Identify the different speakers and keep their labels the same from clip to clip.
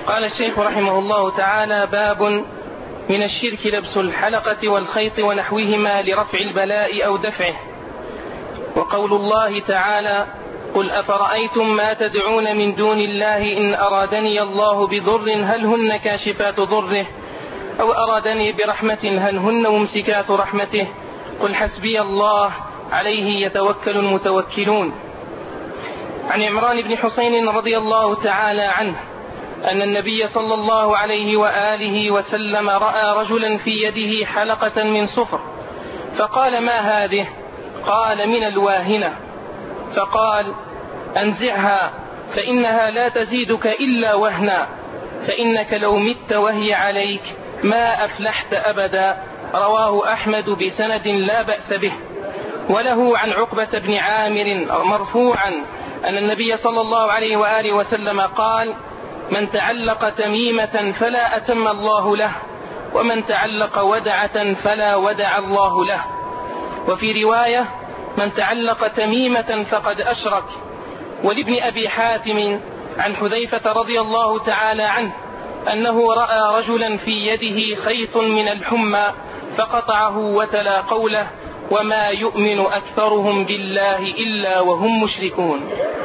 Speaker 1: قال الشيخ رحمه الله تعالى: باب من الشرك لبس الحلقة والخيط ونحوهما لرفع البلاء أو دفعه. وقول الله تعالى: قل أفرأيتم ما تدعون من دون الله إن أرادني الله بضر هل هن كاشفات ضره أو أرادني برحمة هل هن ممسكات رحمته قل حسبي الله عليه يتوكل المتوكلون. عن عمران بن حسين رضي الله تعالى عنه أن النبي صلى الله عليه وآله وسلم رأى رجلا في يده حلقة من صفر فقال: ما هذه؟ قال: من الواهنة. فقال: أنزعها فإنها لا تزيدك إلا وهنا، فإنك لو مت وهي عليك ما أفلحت أبدا. رواه أحمد بسند لا بأس به. وله عن عقبة بن عامر مرفوعا أن النبي صلى الله عليه وآله وسلم قال: من تعلق تميمة فلا أتم الله له، ومن تعلق ودعة فلا ودع الله له. وفي رواية: من تعلق تميمة فقد أشرك. ولابن أبي حاتم عن حذيفة رضي الله تعالى عنه أنه رأى رجلا في يده خيط من الحمى فقطعه وتلا قوله: وما يؤمن أكثرهم بالله إلا وهم مشركون.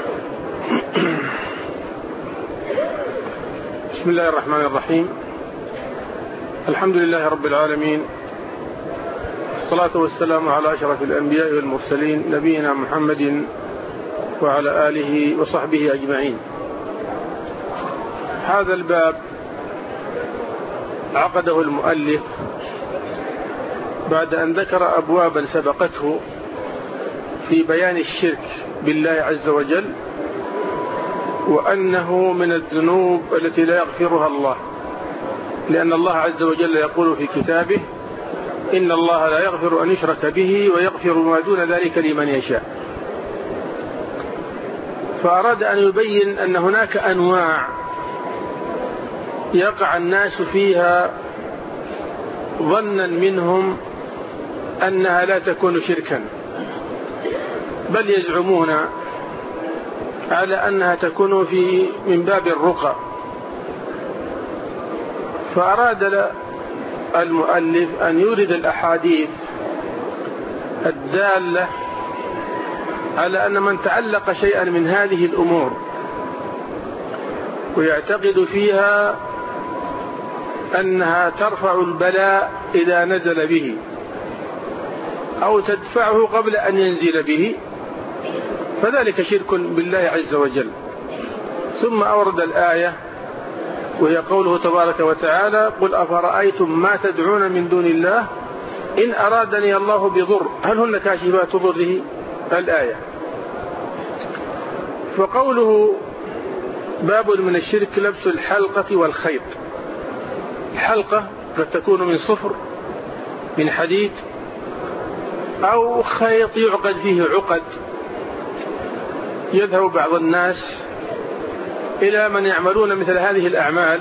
Speaker 2: بسم الله الرحمن الرحيم. الحمد لله رب العالمين، الصلاة والسلام على أشرف الأنبياء والمرسلين نبينا محمد وعلى آله وصحبه أجمعين. هذا الباب عقده المؤلف بعد أن ذكر أبوابا سبقته في بيان الشرك بالله عز وجل، وأنه من الذنوب التي لا يغفرها الله، لأن الله عز وجل يقول في كتابه: إن الله لا يغفر أن يشرك به ويغفر ما دون ذلك لمن يشاء. فأراد أن يبين أن هناك أنواع يقع الناس فيها ظنا منهم أنها لا تكون شركا، بل يزعمون على أنها تكون من باب الرقى. فأراد المؤلف أن يورد الأحاديث الدالة على أن من تعلق شيئا من هذه الأمور ويعتقد فيها أنها ترفع البلاء إذا نزل به أو تدفعه قبل أن ينزل به، فذلك شرك بالله عز وجل. ثم أورد الآية وهي قوله تبارك وتعالى: قل أفرأيتم ما تدعون من دون الله إن أرادني الله بضر هل هن كاشفات ضره، الآية. فقوله: باب من الشرك لبس الحلقة والخيط. الحلقة قد تكون من صفر من حديد، أو خيط يعقد فيه عقد. يذهب بعض الناس إلى من يعملون مثل هذه الأعمال،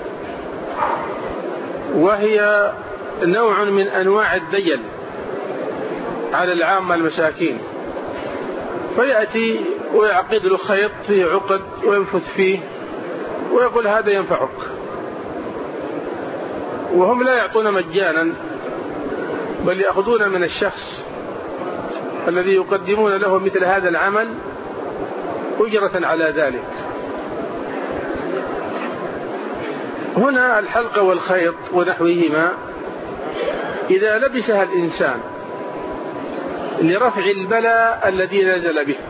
Speaker 2: وهي نوع من أنواع الدجل على العامة المساكين، فيأتي ويعقد له خيط فيه عقد وينفث فيه ويقول: هذا ينفعك. وهم لا يعطون مجانا، بل يأخذون من الشخص الذي يقدمون له مثل هذا العمل أجرة على ذلك. هنا الحلقة والخيط ونحوهما إذا لبسها الإنسان لرفع البلاء الذي نزل به،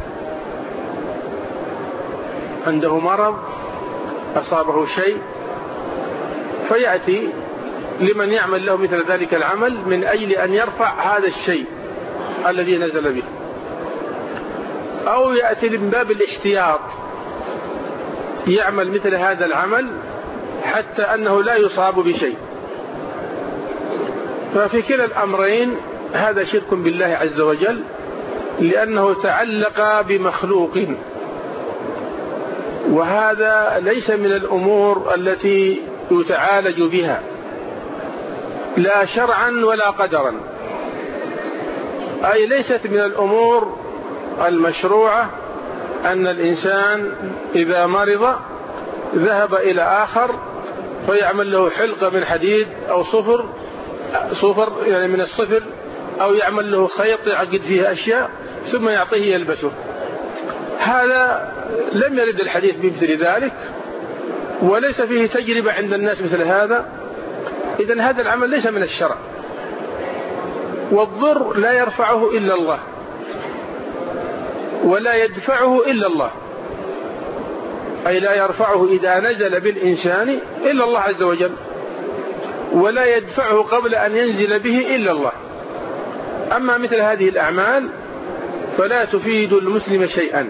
Speaker 2: عنده مرض أصابه شيء، فيأتي لمن يعمل له مثل ذلك العمل من أجل أن يرفع هذا الشيء الذي نزل به، أو يأتي من باب الاحتياط يعمل مثل هذا العمل حتى أنه لا يصاب بشيء. ففي كلا الأمرين هذا شرك بالله عز وجل، لأنه تعلق بمخلوق، وهذا ليس من الأمور التي يتعالج بها لا شرعا ولا قدرا، أي ليست من الأمور المشروعة أن الإنسان إذا مرض ذهب إلى آخر فيعمل له حلقة من حديد أو صفر يعني من الصفر، أو يعمل له خيط يعقد فيه أشياء ثم يعطيه يلبسه. هذا لم يرد الحديث بمثل ذلك، وليس فيه تجربة عند الناس مثل هذا. إذن هذا العمل ليس من الشرع، والضر لا يرفعه إلا الله ولا يدفعه إلا الله، أي لا يرفعه إذا نزل بالإنسان إلا الله عز وجل، ولا يدفعه قبل أن ينزل به إلا الله. أما مثل هذه الأعمال فلا تفيد المسلم شيئا.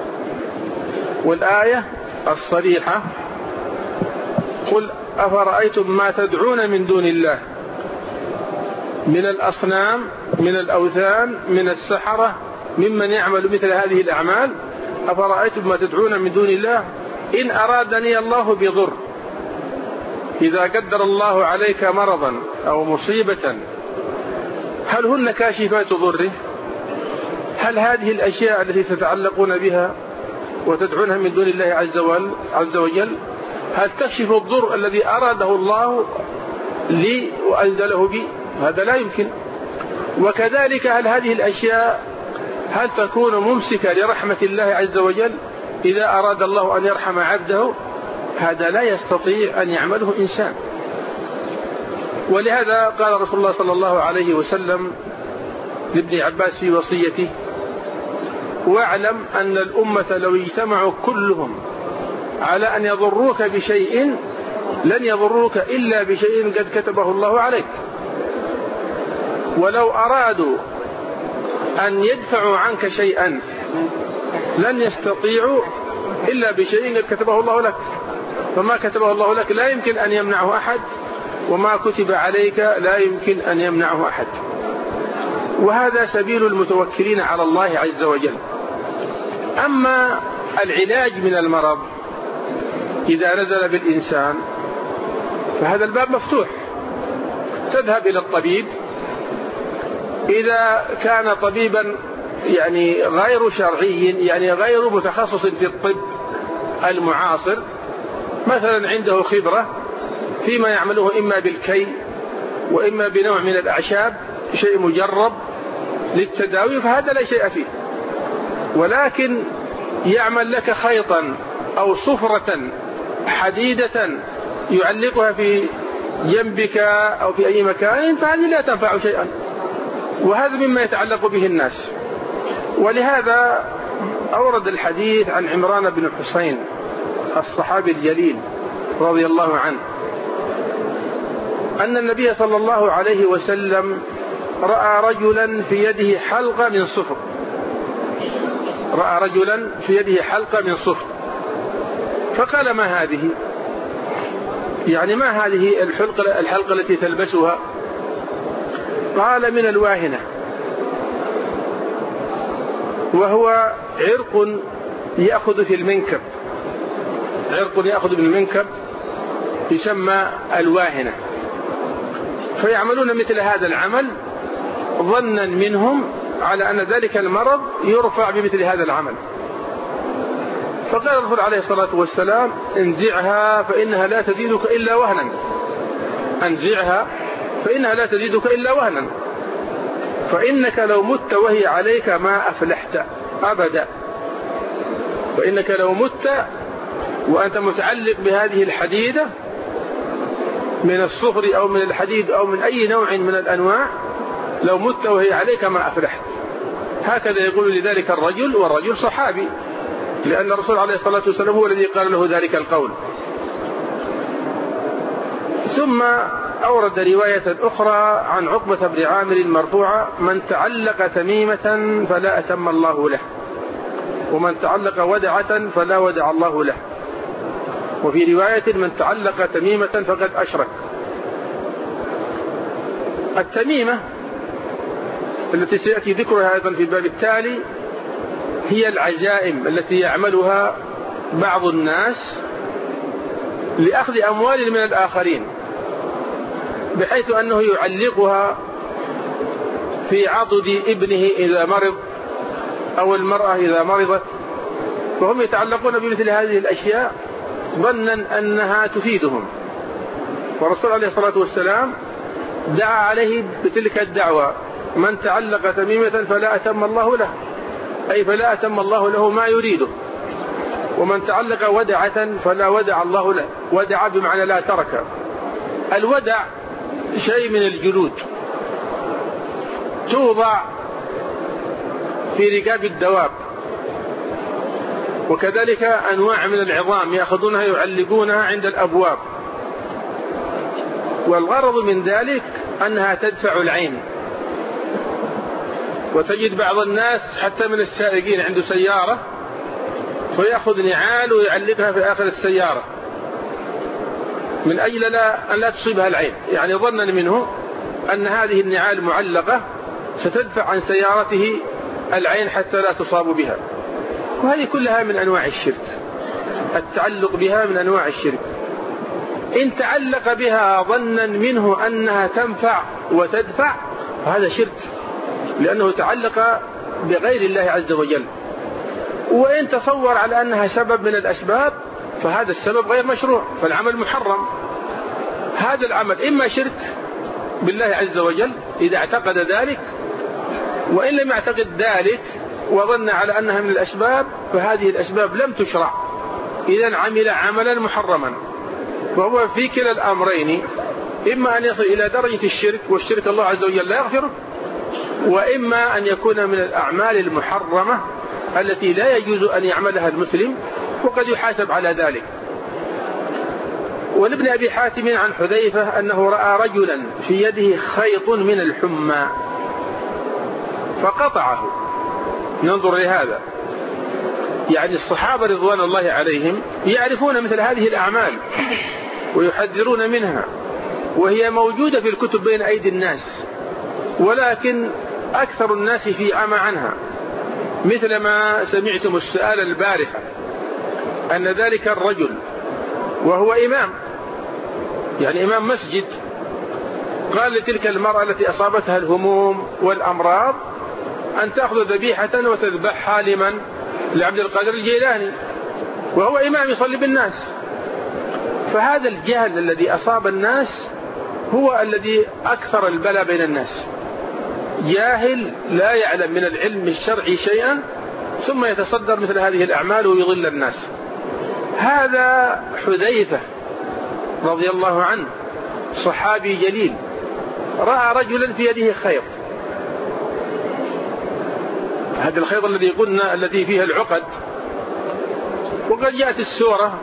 Speaker 2: والآية الصريحة: قل أفرأيتم ما تدعون من دون الله من الأصنام من الأوثان من السحرة ممن يعمل مثل هذه الأعمال، أفرأيتم ما تدعون من دون الله إن أرادني الله بضر، إذا قدر الله عليك مرضا أو مصيبة هل هن كاشفات ضره؟ هل هذه الأشياء التي تتعلقون بها وتدعونها من دون الله عز وجل هل تكشف الضر الذي أراده الله لي وأنزله بي؟ هذا لا يمكن. وكذلك هل هذه الأشياء هل تكون ممسكة لرحمة الله عز وجل إذا أراد الله أن يرحم عبده؟ هذا لا يستطيع أن يعمله إنسان. ولهذا قال رسول الله صلى الله عليه وسلم لابن عباس في وصيته: واعلم أن الأمة لو اجتمعوا كلهم على أن يضروك بشيء لن يضروك إلا بشيء قد كتبه الله عليك، ولو أرادوا أن يدفعوا عنك شيئا لن يستطيعوا إلا بشيء قد كتبه الله لك، فما كتبه الله لك لا يمكن أن يمنعه أحد، وما كتب عليك لا يمكن أن يمنعه أحد. وهذا سبيل المتوكلين على الله عز وجل. أما العلاج من المرض إذا نزل بالإنسان فهذا الباب مفتوح، تذهب إلى الطبيب، إذا كان طبيبا يعني غير شرعي يعني غير متخصص في الطب المعاصر، مثلا عنده خبرة فيما يعمله إما بالكي وإما بنوع من الأعشاب شيء مجرب للتداوي، فهذا لا شيء فيه. ولكن يعمل لك خيطا أو صفرة حديدة يعلقها في جنبك أو في أي مكان، فهذه لا تنفع شيئا، وهذا مما يتعلق به الناس. ولهذا أورد الحديث عن عمران بن حسين الصحابي الجليل رضي الله عنه أن النبي صلى الله عليه وسلم رأى رجلا في يده حلقة من صفر، رأى رجلا في يده حلقة من صفر، فقال: ما هذه؟ يعني ما هذه الحلقة التي تلبسها؟ قال: من الواهنة، وهو عرق يأخذ في المنكب، عرق يأخذ من المنكب يسمى الواهنة. فيعملون مثل هذا العمل ظنا منهم على أن ذلك المرض يرفع بمثل هذا العمل. فقال الرسول عليه الصلاة والسلام: انزعها فإنها لا تزيدك إلا وهنا، انزعها فإنها لا تزيدك إلا وهنا، فإنك لو مت وهي عليك ما أفلحت أبدا. فإنك لو مت وأنت متعلق بهذه الحديدة من الصفر أو من الحديد أو من أي نوع من الأنواع، لو مت وهي عليك ما أفلحت. هكذا يقول لذلك الرجل، والرجل صحابي، لأن الرسول عليه الصلاة والسلام هو الذي قال له ذلك القول. ثم أورد رواية أخرى عن عقبة بن عامر مرفوعة: من تعلق تميمة فلا أتم الله له، ومن تعلق ودعة فلا ودع الله له. وفي رواية: من تعلق تميمة فقد أشرك. التميمة التي سيأتي ذكرها أيضا في الباب التالي هي العزائم التي يعملها بعض الناس لأخذ أموال من الآخرين، بحيث أنه يعلقها في عضد ابنه إذا مرض أو المرأة إذا مرضت، فهم يتعلقون بمثل هذه الأشياء ظنا أنها تفيدهم. والرسول عليه الصلاة والسلام دعا عليه بتلك الدعوة: من تعلق تميمة فلا أتم الله له، أي فلا أتم الله له ما يريده. ومن تعلق ودعة فلا ودع الله له. ودع بمعنى لا ترك. الودع شيء من الجلود توضع في رقاب الدواب، وكذلك أنواع من العظام يأخذونها يعلقونها عند الأبواب. والغرض من ذلك أنها تدفع العين. وتجد بعض الناس حتى من السائقين عنده سيارة فيأخذ نعال ويعلقها في آخر السيارة من أجل أن لا تصيبها العين، يعني ظنا منه أن هذه النعال معلقة ستدفع عن سيارته العين حتى لا تصاب بها. وهذه كلها من أنواع الشرك. التعلق بها من أنواع الشرك. إن تعلق بها ظنا منه أنها تنفع وتدفع فهذا شرك، لأنه تعلق بغير الله عز وجل. وإن تصور على أنها سبب من الأسباب فهذا السبب غير مشروع، فالعمل محرم. هذا العمل إما شرك بالله عز وجل إذا اعتقد ذلك، وإن لم يعتقد ذلك وظن على أنها من الأسباب فهذه الأسباب لم تشرع، إذن عمل عملا محرما. فهو في كلا الأمرين إما أن يصل إلى درجة الشرك، والشرك الله عز وجل لا يغفره، وإما أن يكون من الأعمال المحرمة التي لا يجوز أن يعملها المسلم، وقد يحاسب على ذلك. ولابن أبي حاتم عن حذيفة أنه رأى رجلا في يده خيط من الحمى فقطعه. ننظر لهذا، يعني الصحابة رضوان الله عليهم يعرفون مثل هذه الأعمال ويحذرون منها، وهي موجودة في الكتب بين أيدي الناس، ولكن أكثر الناس في عمى عنها. مثل ما سمعتم السؤال البارحة أن ذلك الرجل وهو إمام، يعني إمام مسجد، قال لتلك المرأة التي أصابتها الهموم والأمراض أن تأخذ ذبيحة وتذبحها لمن؟ لعبد القادر الجيلاني، وهو إمام يصلي بالناس. فهذا الجهل الذي أصاب الناس هو الذي أكثر البلاء بين الناس. جاهل لا يعلم من العلم الشرعي شيئا ثم يتصدر مثل هذه الأعمال ويضل الناس. هذا حذيفة رضي الله عنه صحابي جليل رأى رجلا في يده خيط، هذا الخيط الذي قلنا الذي فيها العقد. وقد جاءت السورة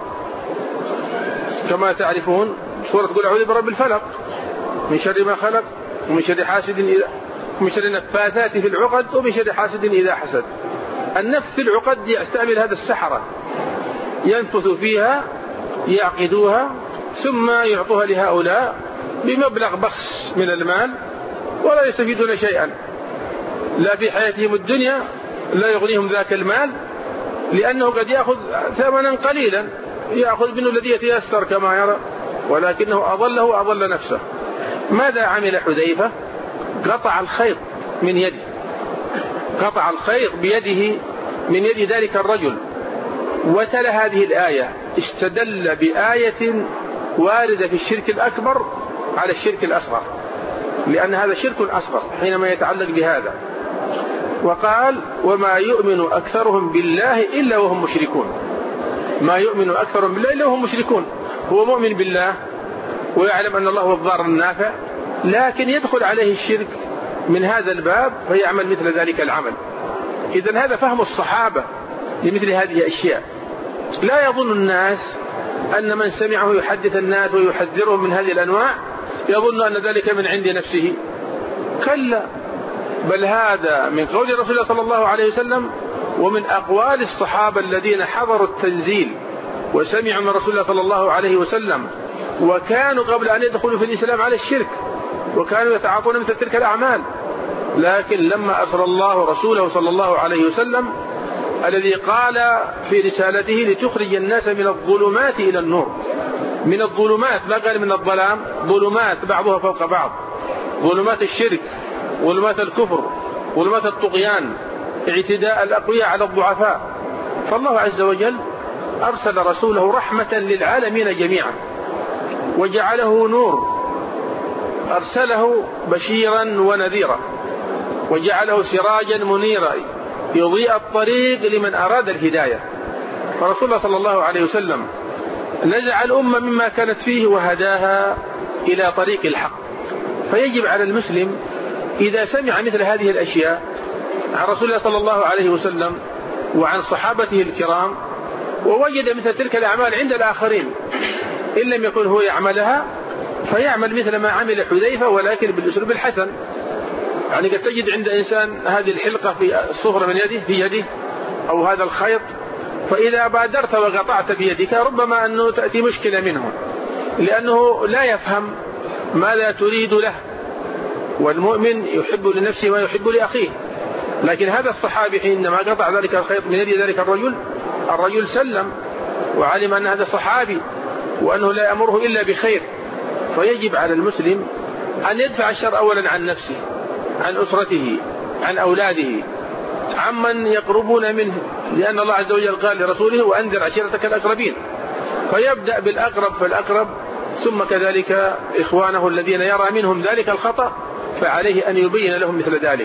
Speaker 2: كما تعرفون، سورة قل أعوذ برب الفلق من شر ما خلق ومن شر حاسد إذا، ومن شر النفاثات في العقد ومن شر حاسد إذا حسد. النفث في العقد يستعمل هذا السحرة، ينفث فيها يعقدوها ثم يعطوها لهؤلاء بمبلغ بخس من المال ولا يستفيدون شيئا، لا في حياتهم الدنيا لا يغنيهم ذاك المال، لأنه قد يأخذ ثمنا قليلا يأخذ منه الذي يتيسر كما يرى، ولكنه أضله وأضل نفسه. ماذا عمل حذيفة؟ قطع الخيط من يده، قطع الخيط بيده من يد ذلك الرجل، وتلا هذه الآية، استدل بآية واردة في الشرك الأكبر على الشرك الأصغر، لأن هذا شرك أصغر حينما يتعلق بهذا. وقال وما يؤمن أكثرهم بالله إلا وهم مشركون. ما يؤمن أكثرهم بالله إلا وهم مشركون. هو مؤمن بالله ويعلم أن الله هو الضار النافع، لكن يدخل عليه الشرك من هذا الباب فيعمل مثل ذلك العمل. إذن هذا فهم الصحابة لمثل هذه الأشياء. لا يظن الناس أن من سمعه يحدث الناس ويحذرهم من هذه الأنواع يظن أن ذلك من عند نفسه، كلا، بل هذا من قول رسول الله صلى الله عليه وسلم ومن أقوال الصحابة الذين حضروا التنزيل وسمعوا من رسول الله صلى الله عليه وسلم، وكانوا قبل أن يدخلوا في الإسلام على الشرك، وكانوا يتعاطون مثل تلك الأعمال. لكن لما أرسل الله رسوله صلى الله عليه وسلم الذي قال في رسالته لتخرج الناس من الظلمات إلى النور، من الظلمات، ما قال من الظلام، ظلمات بعضها فوق بعض، ظلمات الشرك، ظلمات الكفر، ظلمات الطغيان، اعتداء الأقوياء على الضعفاء. فالله عز وجل أرسل رسوله رحمة للعالمين جميعا وجعله نور، أرسله بشيرا ونذيرا وجعله سراجا منيرا يضيء الطريق لمن أراد الهداية. فرسول الله صلى الله عليه وسلم نزع الأمة مما كانت فيه وهداها إلى طريق الحق. فيجب على المسلم إذا سمع مثل هذه الأشياء عن رسول الله صلى الله عليه وسلم وعن صحابته الكرام ووجد مثل تلك الأعمال عند الآخرين إن لم يكن هو يعملها فيعمل مثل ما عمل حذيفة ولكن بالأسلوب الحسن. يعني قد تجد عند إنسان هذه الحلقة في الصفرة من يده في يده أو هذا الخيط، فإذا بادرت وقطعت بيدك ربما أنه تأتي مشكلة منه لأنه لا يفهم ماذا تريد له، والمؤمن يحب لنفسه ما يحب لأخيه. لكن هذا الصحابي حينما قطع ذلك الخيط من يد ذلك الرجل سلم وعلم أن هذا صحابي وأنه لا يأمره إلا بخير. فيجب على المسلم أن يدفع الشر أولا عن نفسه، عن أسرته، عن أولاده، عمن يقربون منه، لأن الله عز وجل قال لرسوله وأنذر عشيرتك الأقربين. فيبدأ بالأقرب فالأقرب، ثم كذلك إخوانه الذين يرى منهم ذلك الخطأ فعليه أن يبين لهم مثل ذلك.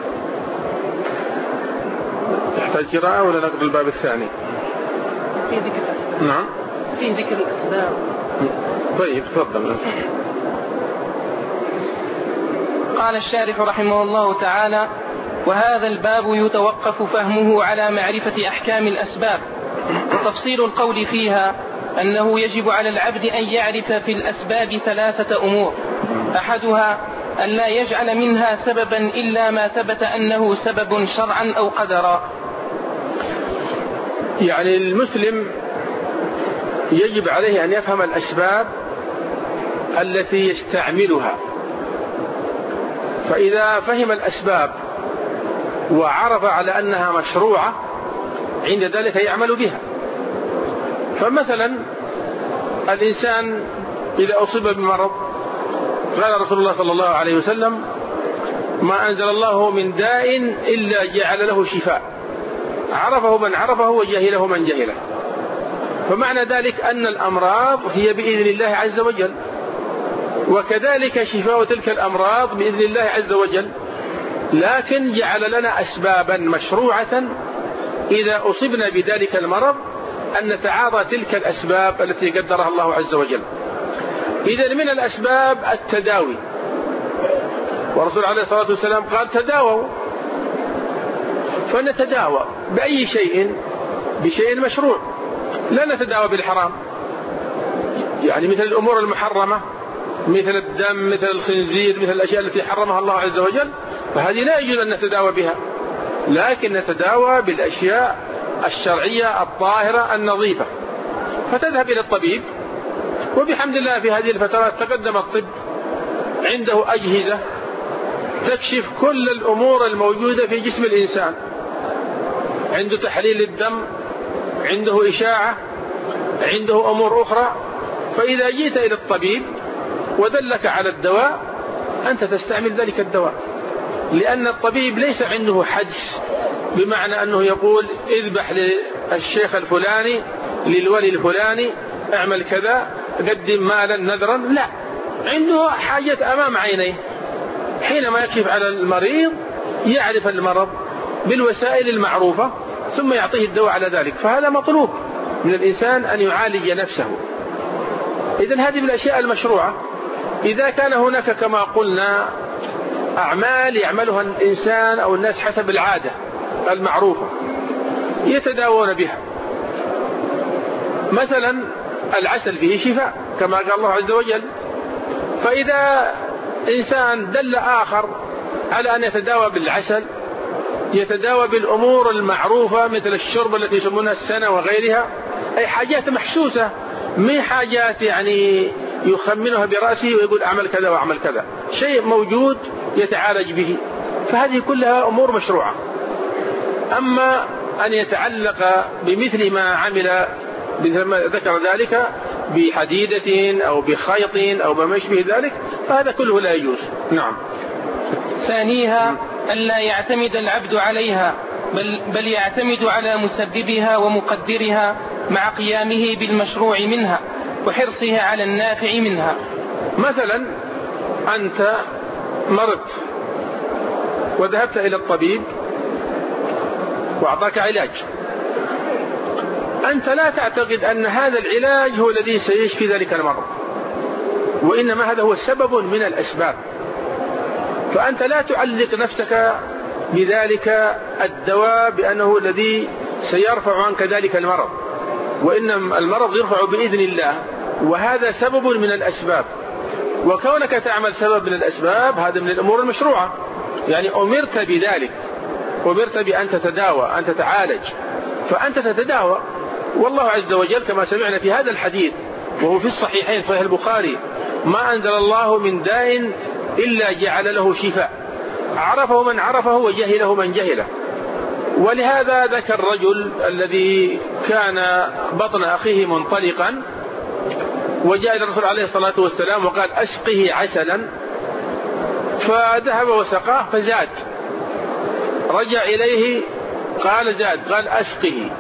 Speaker 2: تحتاج قراءة ولا نقرأ الباب الثاني؟
Speaker 1: في ذكر الأسباب.
Speaker 2: نعم
Speaker 1: في ذكر الأسباب.
Speaker 2: طيب تفضل.
Speaker 1: قال الشارح رحمه الله تعالى: وهذا الباب يتوقف فهمه على معرفة أحكام الأسباب، وتفصيل القول فيها أنه يجب على العبد أن يعرف في الأسباب 3 أمور: أحدها أن لا يجعل منها سببا إلا ما ثبت أنه سبب شرعا أو قدرا.
Speaker 2: يعني المسلم يجب عليه أن يفهم الأسباب التي يستعملها، فإذا فهم الأسباب وعرف على أنها مشروعة عند ذلك يعمل بها. فمثلا الإنسان إذا أصيب بمرض قال رسول الله صلى الله عليه وسلم: ما أنزل الله من داء إلا جعل له شفاء، عرفه من عرفه وجهله من جهله. فمعنى ذلك أن الأمراض هي بإذن الله عز وجل، وكذلك شفاء تلك الأمراض بإذن الله عز وجل، لكن جعل لنا أسبابا مشروعة إذا أصبنا بذلك المرض أن نتعاطى تلك الأسباب التي قدرها الله عز وجل. إذن من الأسباب التداوي، ورسول عليه الصلاة والسلام قال: تداووا. فنتداوى بأي شيء؟ بشيء مشروع، لا نتداوى بالحرام، يعني مثل الأمور المحرمة مثل الدم مثل الخنزير مثل الأشياء التي حرمها الله عز وجل، فهذه لا يجوز أن نتداوى بها، لكن نتداوى بالأشياء الشرعية الطاهرة النظيفة. فتذهب إلى الطبيب، وبحمد الله في هذه الفترات تقدم الطب، عنده أجهزة تكشف كل الأمور الموجودة في جسم الإنسان، عنده تحليل الدم، عنده إشاعة، عنده أمور أخرى. فإذا جيت إلى الطبيب ودلك على الدواء أنت تستعمل ذلك الدواء، لأن الطبيب ليس عنده حدس بمعنى أنه يقول اذبح للشيخ الفلاني للولي الفلاني اعمل كذا قدم مالا نذرا، لا، عنده حاجة أمام عينيه. حينما يكشف على المريض يعرف المرض بالوسائل المعروفة ثم يعطيه الدواء على ذلك. فهذا مطلوب من الإنسان أن يعالج نفسه. إذن هذه الأشياء المشروعة. إذا كان هناك كما قلنا أعمال يعملها الإنسان أو الناس حسب العادة المعروفة يتداوون بها، مثلا العسل فيه شفاء كما قال الله عز وجل، فإذا إنسان دل آخر على أن يتداوى بالعسل يتداوى بالأمور المعروفة مثل الشرب التي يسمونها السنة وغيرها، أي حاجات محسوسة، مي حاجات يعني يخمنها برأسه ويقول أعمل كذا وأعمل كذا، شيء موجود يتعالج به. فهذه كلها أمور مشروعة. أما أن يتعلق بمثل ما عمل مثل ما ذكر ذلك بحديدة أو بخيط أو بما يشبه ذلك فهذا كله لا يجوز. نعم.
Speaker 1: ثانيها ألا يعتمد العبد عليها بل يعتمد على مسببها ومقدرها مع قيامه بالمشروع منها وحرصه على النافع منها.
Speaker 2: مثلا أنت مرضت وذهبت إلى الطبيب وأعطاك علاج، أنت لا تعتقد أن هذا العلاج هو الذي سيشفي ذلك المرض، وإنما هذا هو سبب من الأسباب، فأنت لا تعلق نفسك بذلك الدواء بأنه الذي سيرفع عنك ذلك المرض، وإنما المرض يرفع بإذن الله، وهذا سبب من الأسباب. وكونك تعمل سبب من الأسباب هذا من الأمور المشروعة، يعني أمرت بذلك، أمرت بأن تتداوى، أن تتعالج، فأنت تتداوى. والله عز وجل كما سمعنا في هذا الحديث وهو في الصحيحين صحيح البخاري: ما أنزل الله من داء إلا جعل له شفاء، عرفه من عرفه وجهله من جهله. ولهذا ذكر الرجل الذي كان بطن أخيه منطلقا وجاء إلى الرسول عليه الصلاة والسلام وقال: أسقه عسلا، فذهب وسقاه فزاد، رجع إليه قال زاد، قال أسقه.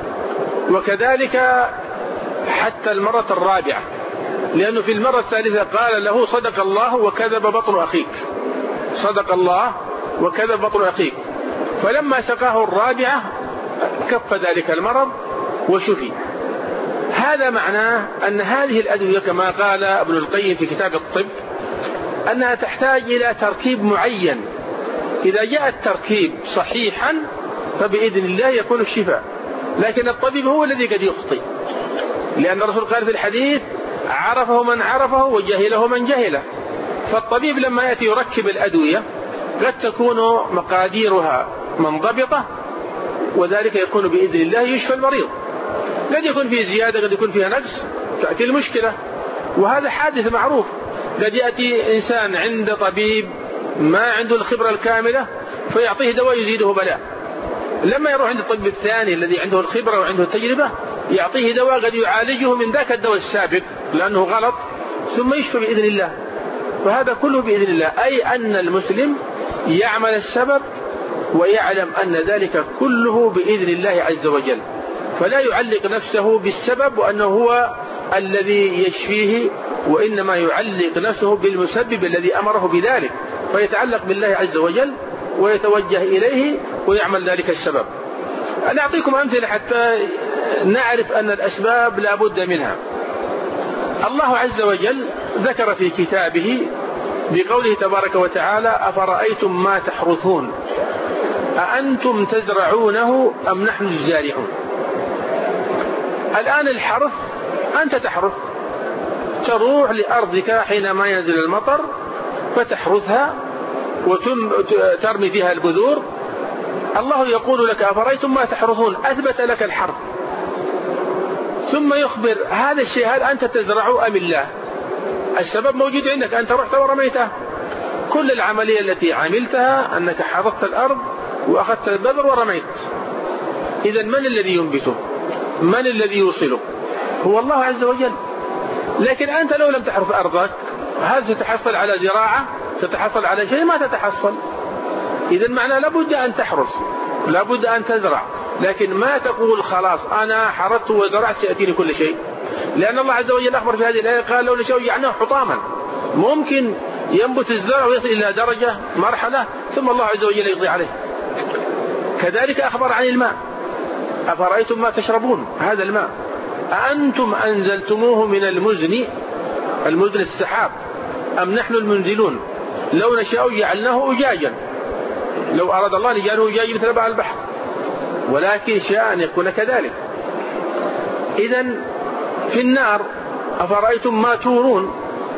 Speaker 2: وكذلك حتى المرة الرابعة، لأنه في المرة الثالثة قال له: صدق الله وكذب بطن أخيك، صدق الله وكذب بطن أخيك. فلما سقاه الرابعة كف ذلك المرض وشفي. هذا معناه أن هذه الأدوية كما قال ابن القيم في كتاب الطب أنها تحتاج إلى تركيب معين، إذا جاء التركيب صحيحا فبإذن الله يكون الشفاء. لكن الطبيب هو الذي قد يخطئ، لأن الرسول قال في الحديث: عرفه من عرفه وجهله من جهله. فالطبيب لما يأتي يركب الأدوية قد تكون مقاديرها منضبطة، وذلك يكون بإذن الله يشفى المريض. قد يكون فيه زيادة، قد يكون فيها نقص، تأتي المشكلة، وهذا حادث معروف. قد يأتي إنسان عند طبيب ما عنده الخبرة الكاملة فيعطيه دواء يزيده بلاء، لما يروح عند الطبيب الثاني الذي عنده الخبرة وعنده التجربة يعطيه دواء قد يعالجه من ذاك الدواء السابق لأنه غلط، ثم يشفى بإذن الله. فهذا كله بإذن الله، أي أن المسلم يعمل السبب ويعلم أن ذلك كله بإذن الله عز وجل، فلا يعلق نفسه بالسبب وأنه هو الذي يشفيه، وإنما يعلق نفسه بالمسبب الذي أمره بذلك، فيتعلق بالله عز وجل ويتوجه إليه ويعمل ذلك السبب. أنا أعطيكم أمثلة حتى نعرف أن الأسباب لا بد منها. الله عز وجل ذكر في كتابه بقوله تبارك وتعالى: أفرأيتم ما تحرثون أأنتم تزرعونه أم نحن الزارعون. الآن الحرث أنت تحرث، تروح لأرضك حينما ينزل المطر فتحرثها وترمي فيها البذور. الله يقول لك: أفرأيتم ما تحرثون، أثبت لك الحرث، ثم يخبر هذا الشيء هل أنت تزرعه أم الله؟ السبب موجود عندك، أنت رحت ورميته. كل العملية التي عملتها أنك حرثت الأرض وأخذت البذر ورميت. إذن من الذي ينبته؟ من الذي يوصله؟ هو الله عز وجل. لكن أنت لو لم تحرث أرضك هل ستتحصل على زراعة؟ تتحصل على شيء؟ ما تتحصل. إذن معنى لابد أن تحرث، لابد أن تزرع، لكن ما تقول خلاص أنا حرثت وزرعت سيأتيني كل شيء، لأن الله عز وجل أخبر في هذه الآية قال: لو نشاء جعلناه حطاما. ممكن ينبت الزرع ويصل إلى درجة مرحلة ثم الله عز وجل يقضي عليه. كذلك أخبر عن الماء: أفرأيتم ما تشربون، هذا الماء أأنتم أنزلتموه من المزن، المزن السحاب، أم نحن المنزلون. لو نشاء جعلناه أجاجا، لو أراد الله لجعله أجاجا مثل ماء البحر، ولكن شاء أن يكون كذلك. إذن في النار أفرأيتم ما تورون.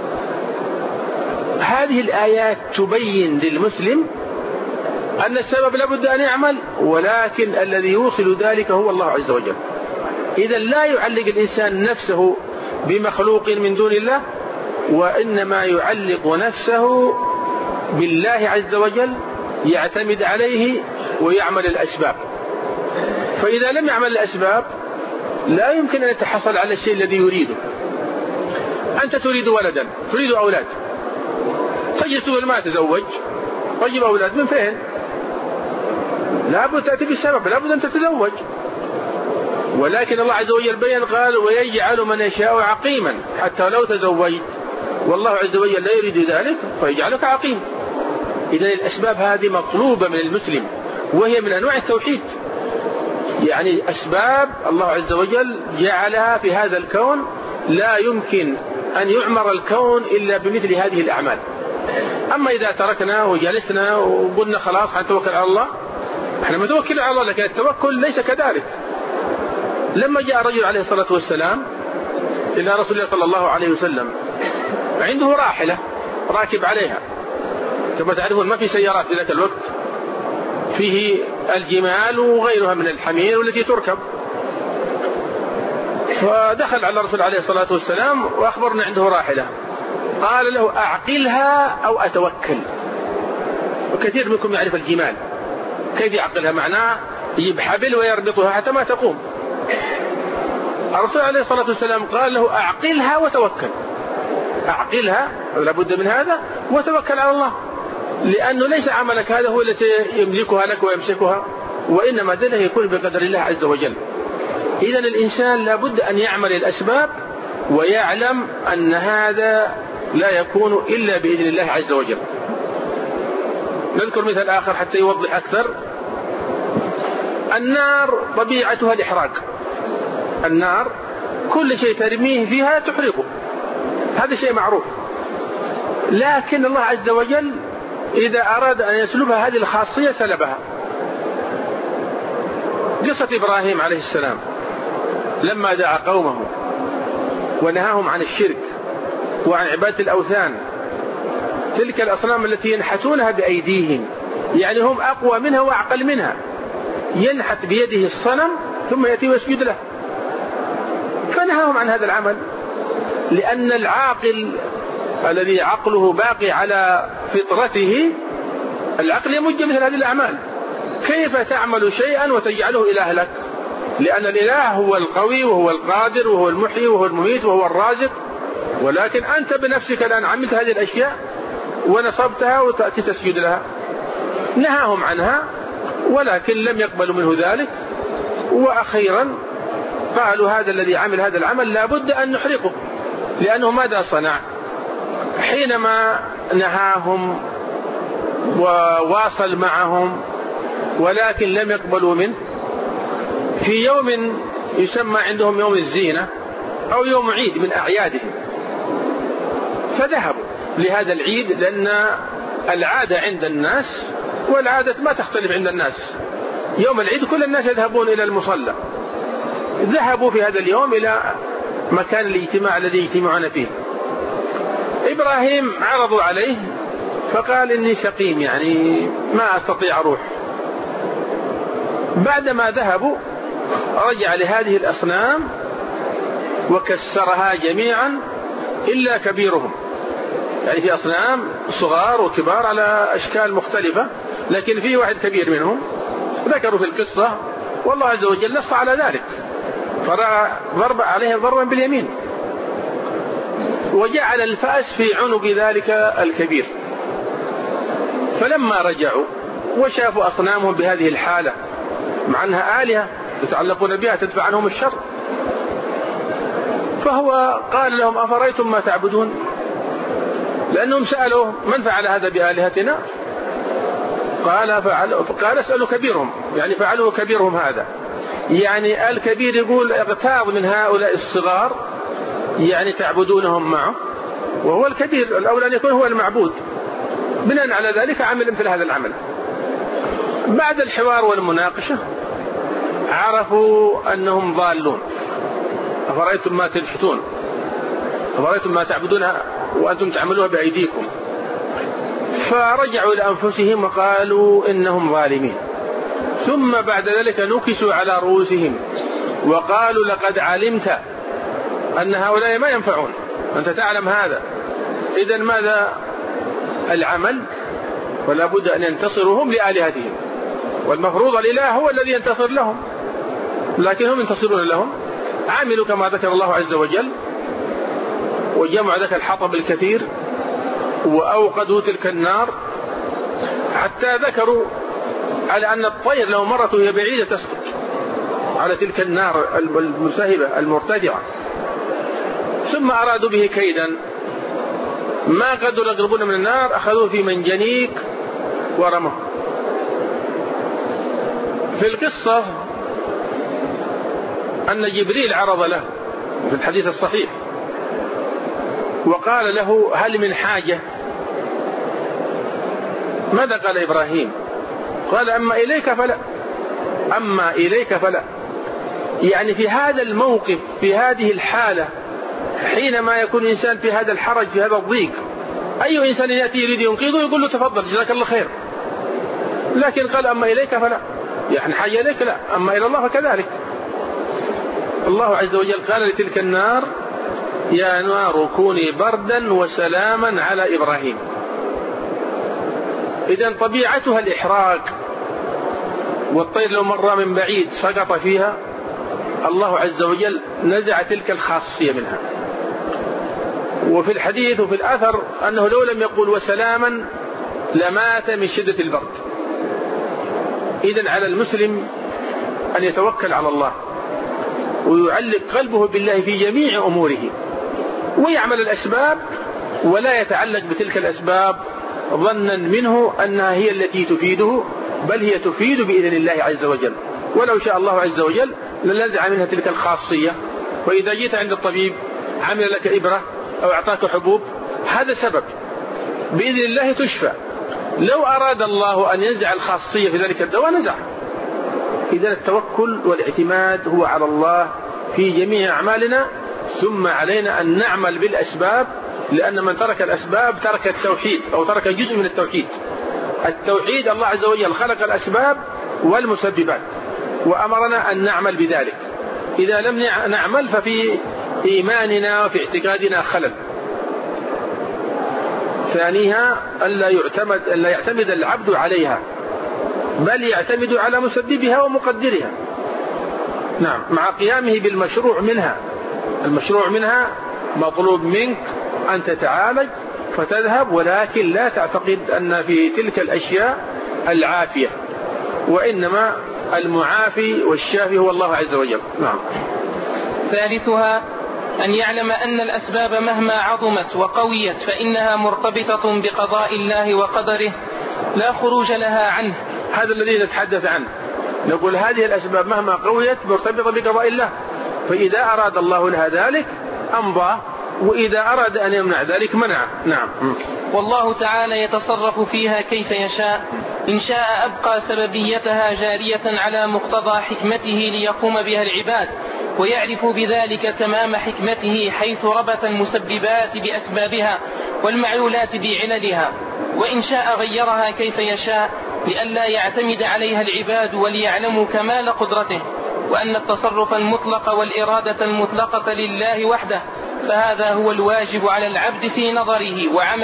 Speaker 2: هذه الآيات تبين للمسلم أن السبب لابد أن يعمل، ولكن الذي يوصل ذلك هو الله عز وجل. إذا لا يعلق الإنسان نفسه بمخلوق من دون الله، وإنما يعلق نفسه بالله عز وجل، يعتمد عليه ويعمل الأسباب. فإذا لم يعمل الأسباب لا يمكن أن يتحصل على الشيء الذي يريده. أنت تريد ولدا، تريد أولاد، تجد تقول ما تزوج، تجيب أولاد من فين؟ لابد تأتي بالسبب، لابد أن تتزوج. ولكن الله عز وجل بين قال ويجعل من يشاء عقيما حتى لو تزوجت والله عز وجل لا يريد ذلك فيجعلك عقيم. إذن الأسباب هذه مطلوبة من المسلم وهي من أنواع التوحيد، يعني أسباب الله عز وجل جعلها في هذا الكون، لا يمكن أن يعمر الكون إلا بمثل هذه الأعمال. أما إذا تركنا وجلسنا وقلنا خلاص هنتوكل على الله، احنا متوكل على الله، لكن التوكل ليس كذلك. لما جاء رجل عليه الصلاة والسلام إلى رسول الله صلى الله عليه وسلم عنده راحلة راكب عليها، كما تعرفون ما في سيارات في ذاك الوقت، فيه الجمال وغيرها من الحمير والتي تركب. فدخل على الرسول عليه الصلاة والسلام وأخبرنا عنده راحلة، قال له أعقلها أو أتوكل. وكثير منكم يعرف الجمال كيف يعقلها، معناه يجيب حبل ويربطها حتى ما تقوم. الرسول عليه الصلاة والسلام قال له أعقلها وتوكل، أعقلها لابد من هذا وتوكل على الله، لأنه ليس عملك هذا هو الذي يملكها لك ويمسكها، وإنما ذلك يكون بقدر الله عز وجل. إذن الإنسان لابد أن يعمل الأسباب ويعلم أن هذا لا يكون إلا بإذن الله عز وجل. نذكر مثال آخر حتى يوضح أكثر. النار طبيعتها الإحراق، النار كل شيء ترميه فيها تحرقه، هذا شيء معروف. لكن الله عز وجل إذا أراد أن يسلبها هذه الخاصية سلبها. قصة إبراهيم عليه السلام لما دعا قومه ونهاهم عن الشرك وعن عبادة الأوثان، تلك الأصنام التي ينحتونها بأيديهم، يعني هم أقوى منها وأعقل منها، ينحت بيده الصنم ثم يأتي ويسجد له، فنهاهم عن هذا العمل. لأن العاقل الذي عقله باقي على فطرته، العقل يمج مثل هذه الأعمال. كيف تعمل شيئا وتجعله إله لك؟ لأن الإله هو القوي وهو القادر وهو المحيي وهو المميت وهو الرازق، ولكن أنت بنفسك الآن عملت هذه الأشياء ونصبتها وتأتي تسجد لها. نهاهم عنها ولكن لم يقبلوا منه ذلك، وأخيرا قالوا هذا الذي عمل هذا العمل لا بد أن نحرقه، لأنه ماذا صنع؟ حينما نهاهم وواصل معهم ولكن لم يقبلوا منه، في يوم يسمى عندهم يوم الزينة أو يوم عيد من أعيادهم، فذهبوا لهذا العيد، لأن العادة عند الناس والعادة ما تختلف عند الناس، يوم العيد كل الناس يذهبون إلى المصلى. ذهبوا في هذا اليوم إلى مكان الاجتماع الذي يجتمعون فيه. إبراهيم عرضوا عليه فقال إني سقيم، يعني ما أستطيع أروح. بعدما ذهبوا رجع لهذه الأصنام وكسرها جميعا إلا كبيرهم، يعني في أصنام صغار وكبار على أشكال مختلفة، لكن في واحد كبير منهم ذكروا في القصة، والله عز وجل نص على ذلك، فضرب عليهم ضربا باليمين وجعل الفأس في عنق ذلك الكبير. فلما رجعوا وشافوا أصنامهم بهذه الحالة مع أنها آلهة يتعلقون بها تدفع عنهم الشر، فهو قال لهم أفرأيتم ما تعبدون، لأنهم سألوا من فعل هذا بآلهتنا؟ قال اسألوا كبيرهم، يعني فعلوا كبيرهم هذا، يعني الكبير يقول اغتاظ من هؤلاء الصغار، يعني تعبدونهم معه، وهو الكبير الأولى أن يكون هو المعبود. بناء على ذلك عمل مثل هذا العمل. بعد الحوار والمناقشة عرفوا أنهم ضالون. أفرأيتم ما تنحتون، أفرأيتم ما تعبدونها وأنتم تعملوها بأيديكم. فرجعوا إلى أنفسهم وقالوا إنهم ظالمين. ثم بعد ذلك نكسوا على رؤوسهم وقالوا لقد علمت أن هؤلاء ما ينفعون، أنت تعلم هذا، إذن ماذا العمل؟ ولا بد أن ينتصروا هم لآلهتهم، والمفروض الإله هو الذي ينتصر لهم، لكن هم ينتصرون لهم. عملوا كما ذكر الله عز وجل، وجمعوا ذاك الحطب الكثير وأوقدوا تلك النار، حتى ذكروا على أن الطير لو مرت وهي بعيدة تسقط على تلك النار الملتهبة المرتفعة، ثم أرادوا به كيدا ما قدروا يقربون من النار، أخذوه في منجنيق ورموه. في القصة أن جبريل عرض له في الحديث الصحيح وقال له هل من حاجة؟ ماذا قال إبراهيم؟ قال أما إليك فلا، أما إليك فلا. يعني في هذا الموقف، في هذه الحالة، حينما يكون الإنسان في هذا الحرج، في هذا الضيق، أي إنسان يأتي يريد ينقذه يقول له تفضل جزاك الله خير، لكن قال أما إليك فلا، يعني حاجة إليك لا، أما إلى الله فكذلك. الله عز وجل قال لتلك النار يا نار كوني بردا وسلاما على إبراهيم. إذن طبيعتها الإحراق، والطير لو مر من بعيد سقط فيها، الله عز وجل نزع تلك الخاصية منها. وفي الحديث وفي الأثر أنه لو لم يقول وسلاما لمات من شدة البرد. إذن على المسلم أن يتوكل على الله ويعلق قلبه بالله في جميع أموره، ويعمل الأسباب ولا يتعلق بتلك الأسباب ظنا منه أنها هي التي تفيده، بل هي تفيد بإذن الله عز وجل. ولو شاء الله عز وجل لنزع منها تلك الخاصية. وإذا جيت عند الطبيب عمل لك إبرة أو أعطاك حبوب، هذا سبب، بإذن الله تشفى. لو أراد الله أن ينزع الخاصية في ذلك الدواء نزع. إذن التوكل والاعتماد هو على الله في جميع أعمالنا، ثم علينا أن نعمل بالأسباب، لأن من ترك الأسباب ترك التوحيد أو ترك جزء من التوحيد. التوحيد الله عز وجل خلق الأسباب والمسببات وأمرنا أن نعمل بذلك. إذا لم نعمل ففي إيماننا وفي اعتقادنا خلل. ثانيها ألا يعتمد العبد عليها، بل يعتمد على مسببها ومقدرها، نعم، مع قيامه بالمشروع منها. المشروع منها مطلوب منك أن تتعالج فتذهب، ولكن لا تعتقد أن في تلك الأشياء العافية، وإنما المعافي والشافي هو الله عز وجل. نعم.
Speaker 1: ثالثها أن يعلم أن الأسباب مهما عظمت وقويت فإنها مرتبطة بقضاء الله وقدره لا خروج لها عنه.
Speaker 2: هذا الذي نتحدث عنه، نقول هذه الأسباب مهما قويت مرتبطة بقضاء الله، فإذا أراد الله لها ذلك أمضى، وإذا أراد أن يمنع ذلك منع. نعم.
Speaker 1: والله تعالى يتصرف فيها كيف يشاء، إن شاء أبقى سببيتها جارية على مقتضى حكمته ليقوم بها العباد، ويعرف بذلك تمام حكمته حيث ربط المسببات بأسبابها والمعلولات بعللها، وإن شاء غيرها كيف يشاء لئلا يعتمد عليها العباد وليعلموا كمال قدرته، وأن التصرف المطلق والإرادة المطلقة لله وحده، فهذا هو الواجب على العبد في نظره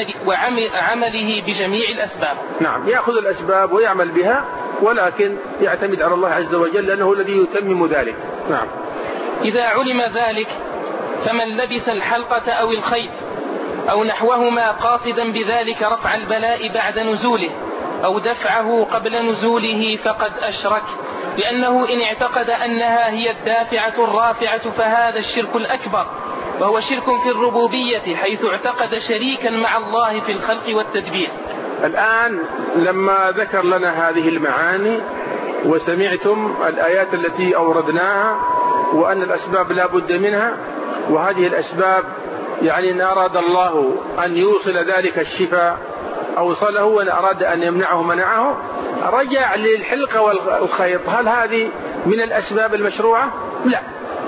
Speaker 1: وعمله بجميع الأسباب.
Speaker 2: نعم، يأخذ الأسباب ويعمل بها، ولكن يعتمد على الله عز وجل لأنه الذي يتمم ذلك. نعم.
Speaker 1: إذا علم ذلك فمن لبس الحلقة أو الخيط أو نحوهما قاصدا بذلك رفع البلاء بعد نزوله أو دفعه قبل نزوله فقد أشرك، لأنه إن اعتقد أنها هي الدافعة الرافعة فهذا الشرك الأكبر، وهو شرك في الربوبية حيث اعتقد شريكا مع الله في الخلق والتدبير.
Speaker 2: الآن لما ذكر لنا هذه المعاني وسمعتم الآيات التي أوردناها وأن الأسباب لا بد منها، وهذه الأسباب يعني إن أراد الله أن يوصل ذلك الشفاء أوصله، وإن أراد أن يمنعه منعه، رجع للحلقة والخيط. هل هذه من الأسباب المشروعة؟ لا.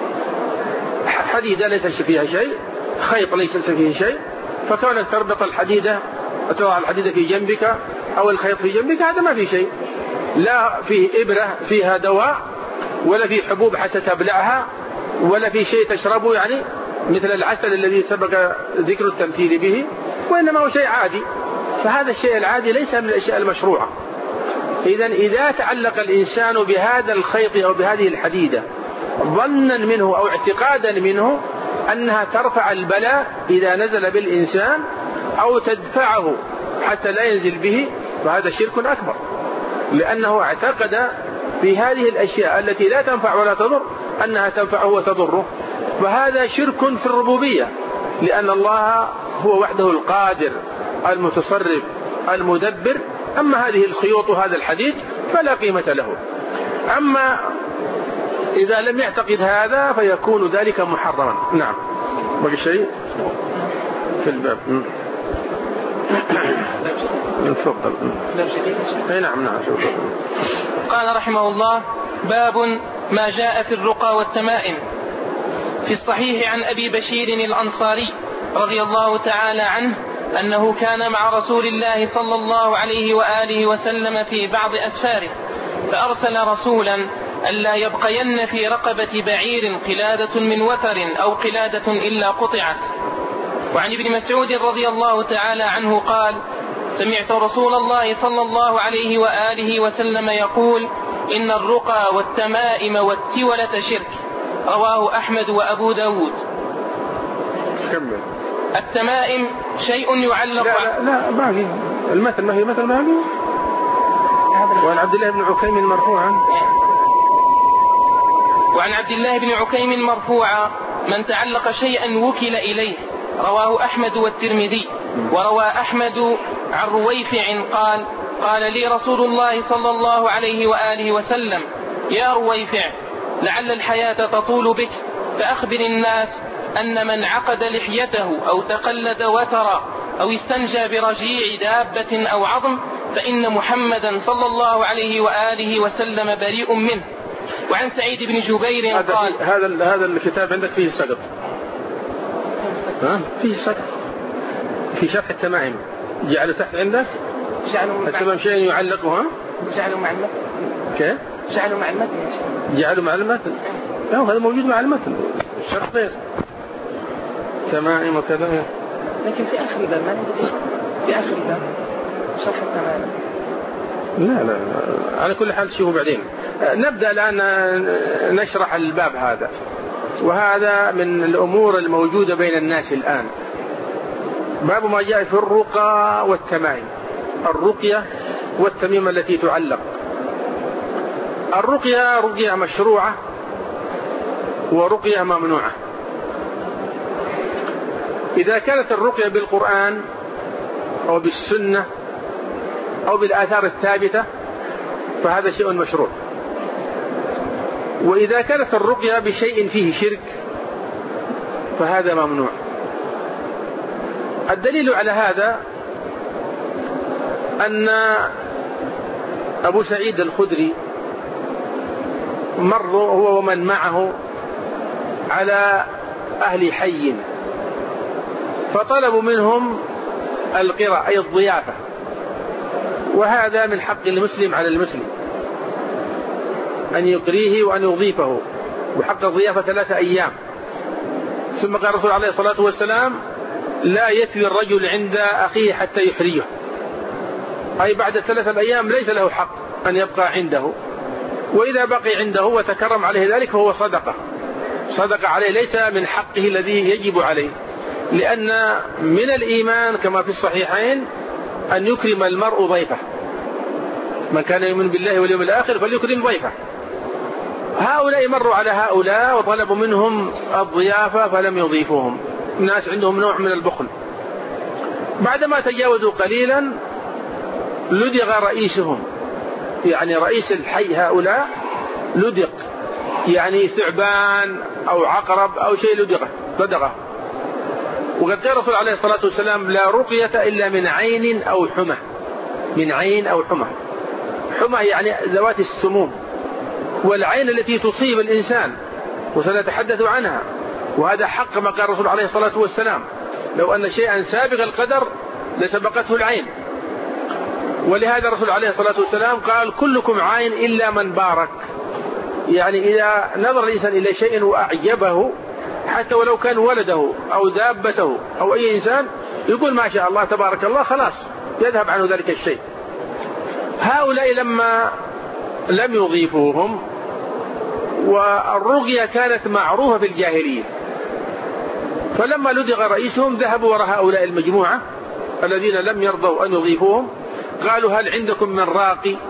Speaker 2: حديدة ليس فيها شيء، خيط ليس فيه شيء، فكونك تربط الحديدة وتضع الحديدة في جنبك أو الخيط في جنبك هذا ما في شيء، لا فيه إبرة فيها دواء، ولا في حبوب حتى تبلعها، ولا في شيء تشربه يعني مثل العسل الذي سبق ذكر التمثيل به، وإنما هو شيء عادي. فهذا الشيء العادي ليس من الأشياء المشروعة. إذا تعلق الإنسان بهذا الخيط أو بهذه الحديدة ظنا منه أو اعتقادا منه أنها ترفع البلاء إذا نزل بالإنسان أو تدفعه حتى لا ينزل به، فهذا شرك أكبر، لأنه اعتقد في هذه الأشياء التي لا تنفع ولا تضر أنها تنفعه وتضره، فهذا شرك في الربوبية، لأن الله هو وحده القادر المتصرف المدبر. أما هذه الخيوط وهذا الحديد فلا قيمة له. أما إذا لم يعتقد هذا فيكون ذلك محرما. نعم. بقي شيء في الباب. تفضل. نعم.
Speaker 1: قال رحمه الله: باب ما جاء في الرقى والتمائم. في الصحيح عن أبي بشير الأنصاري رضي الله تعالى عنه أنه كان مع رسول الله صلى الله عليه وآله وسلم في بعض أسفاره، فأرسل رسولا ألا يبقين في رقبة بعير قلادة من وتر أو قلادة إلا قطعت. وعن ابن مسعود رضي الله تعالى عنه قال: سمعت رسول الله صلى الله عليه وآله وسلم يقول: إن الرقى والتمائم والتولة شرك. رواه أحمد وأبو داود.
Speaker 2: كمل.
Speaker 1: التمائم شيء يعلق.
Speaker 2: لا ما في المثل، ما هي مثل ما هي. وعن عبد الله بن عكيم مرفوعا.
Speaker 1: وعن عبد الله بن عكيم مرفوعا: من تعلق شيئا وكل إليه. رواه أحمد والترمذي. وروى أحمد عن رويفع قال: قال لي رسول الله صلى الله عليه وآله وسلم: يا رويفع، لعل الحياة تطول بك، فأخبر الناس أن من عقد لحيته أو تقلد وترا أو استنجى برجيع دابة أو عظم فإن محمدا صلى الله عليه وآله وسلم بريء منه. وعن سعيد بن جبير قال:
Speaker 2: هذا الكتاب عندك فيه سقط. فيه سقط في شرح التمائم. جعله تحت عندك. التمام شيء يعلقه.
Speaker 1: جعله مع المتن.
Speaker 2: كيف؟
Speaker 1: جعله مع المتن.
Speaker 2: جعله مع المتن. هذا موجود مع المتن. الشرح غير تمائم وكذا.
Speaker 1: لكن في آخر الباب ما نقدر في آخر الباب شرح التمائم.
Speaker 2: لا على كل حال شوفوا بعدين. نبدأ الآن نشرح الباب هذا، وهذا من الأمور الموجودة بين الناس الآن. باب ما جاء في الرقى والتمائم. الرقية والتميمة التي تعلق. الرقية رقية مشروعة ورقية ممنوعة. إذا كانت الرقية بالقرآن أو بالسنة أو بالآثار الثابتة فهذا شيء مشروع. وإذا كانت الرقية بشيء فيه شرك فهذا ممنوع. الدليل على هذا أن أبو سعيد الخدري مر هو ومن معه على أهل حي فطلبوا منهم القراء أي الضيافة، وهذا من حق المسلم على المسلم أن يقريه وأن يضيفه، وحق الضيافة 3 أيام. ثم قال الرسول عليه الصلاة والسلام: لا يتوي الرجل عند أخيه حتى يحريه، أي بعد 3 أيام ليس له حق أن يبقى عنده، وإذا بقي عنده وتكرم عليه ذلك فهو صدق عليه، ليس من حقه الذي يجب عليه، لأن من الإيمان كما في الصحيحين أن يكرم المرء ضيفه. من كان يؤمن بالله واليوم الآخر فليكرم ضيفه. هؤلاء مروا على هؤلاء وطلبوا منهم الضيافة فلم يضيفوهم. الناس عندهم نوع من البخل. بعدما تجاوزوا قليلا لدغ رئيسهم، يعني رئيس الحي هؤلاء لدغ، يعني ثعبان أو عقرب أو شيء لدغه. وقد قال الرسول عليه الصلاة والسلام: لا رقية إلا من عين أو حمى. من عين أو حمى. حمى يعني ذوات السموم، والعين التي تصيب الإنسان، وسنتحدث عنها، وهذا حق ما قال الرسول عليه الصلاة والسلام: لو أن شيئا سابق القدر لسبقته العين. ولهذا الرسول عليه الصلاة والسلام قال: كلكم عين إلا من بارك. يعني إذا نظر الإنسان إلى شيء وأعجبه حتى ولو كان ولده أو دابته أو أي إنسان يقول ما شاء الله تبارك الله، خلاص يذهب عنه ذلك الشيء. هؤلاء لما لم يضيفوهم، والرقية كانت معروفة في الجاهلية، فلما لدغ رئيسهم ذهبوا وراء هؤلاء المجموعة الذين لم يرضوا أن يضيفوهم، قالوا: هل عندكم من راقي؟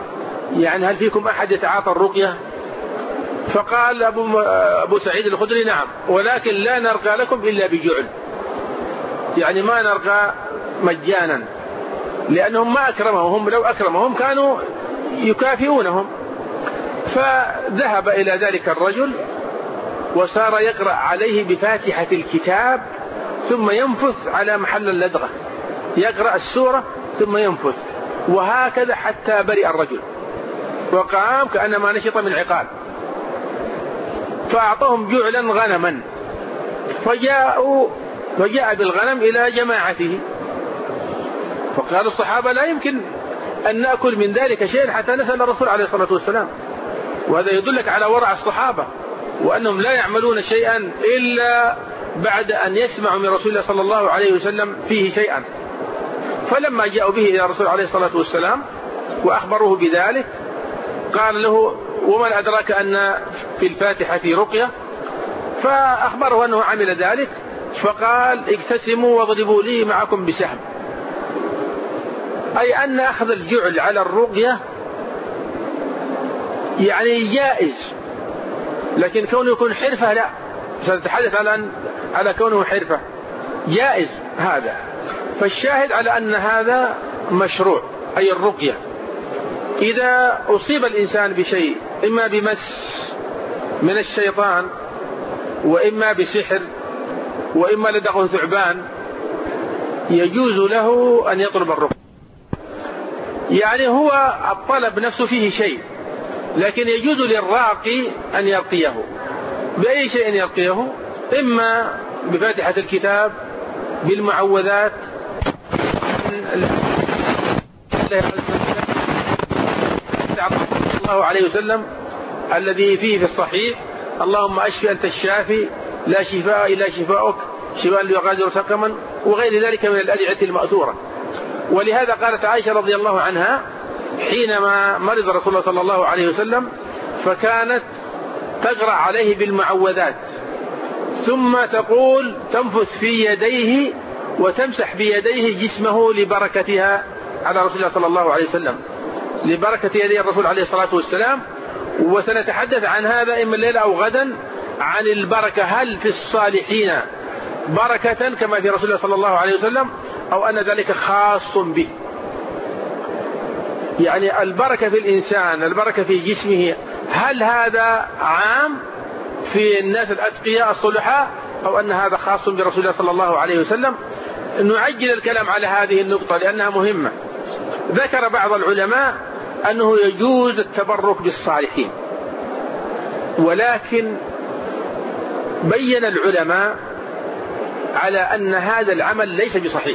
Speaker 2: يعني هل فيكم أحد يتعاطى الرقية؟ فقال أبو سعيد الخدري نعم، ولكن لا نرقى لكم إلا بجعل، يعني ما نرقى مجانا، لأنهم ما أكرمهم، هم لو أكرمهم كانوا يكافئونهم. فذهب إلى ذلك الرجل وصار يقرأ عليه بفاتحة الكتاب ثم ينفث على محل اللدغة، يقرأ السورة ثم ينفث، وهكذا حتى برئ الرجل وقام كأنما نشط من عقال. فأعطاهم جعلا غنما، فجاء بالغنم إلى جماعته، فقال الصحابة لا يمكن أن نأكل من ذلك شيئا حتى نسأل الرسول عليه الصلاة والسلام. وهذا يدلك على ورع الصحابة، وأنهم لا يعملون شيئا إلا بعد أن يسمعوا من رسول الله صلى الله عليه وسلم فيه شيئا. فلما جاءوا به إلى الرسول عليه الصلاة والسلام وأخبروه بذلك قال له ومن أدراك أن في الفاتحة رقية؟ فأخبره أنه عمل ذلك، فقال اقتسموا واضربوا لي معكم بسهم، أي أن أخذ الجعل على الرقية يعني جائز، لكن كونه يكون حرفة لا، سنتحدث على كونه حرفة جائز هذا. فالشاهد على أن هذا مشروع، أي الرقية إذا أصيب الإنسان بشيء إما بمس من الشيطان وإما بسحر وإما لدغه ثعبان يجوز له أن يطلب الرقية، يعني هو الطلب نفسه فيه شيء، لكن يجوز للراقي أن يرقيه بأي شيء يرقيه، إما بفاتحة الكتاب، بالمعوذات، الله عليه وسلم الذي فيه في الصحيح اللهم أشفي أنت الشافي لا شفاء إلا شفاؤك شفاء لا يغادر سقما، وغير ذلك من الأدعية المأثورة. ولهذا قالت عائشة رضي الله عنها حينما مرض رسول الله صلى الله عليه وسلم فكانت تقرأ عليه بالمعوذات ثم تقول تنفث في يديه وتمسح بيديه جسمه لبركتها على رسول الله صلى الله عليه وسلم، لبركة يدي الرسول عليه الصلاة والسلام. وسنتحدث عن هذا إما الليلة أو غدا عن البركة، هل في الصالحين بركة كما في رسول الله صلى الله عليه وسلم أو أن ذلك خاص به، يعني البركة في الإنسان، البركة في جسمه، هل هذا عام في الناس الأتقياء الصلحاء أو أن هذا خاص برسول الله صلى الله عليه وسلم؟ نعجل الكلام على هذه النقطة لأنها مهمة. ذكر بعض العلماء أنه يجوز التبرك بالصالحين، ولكن بين العلماء على أن هذا العمل ليس بصحيح،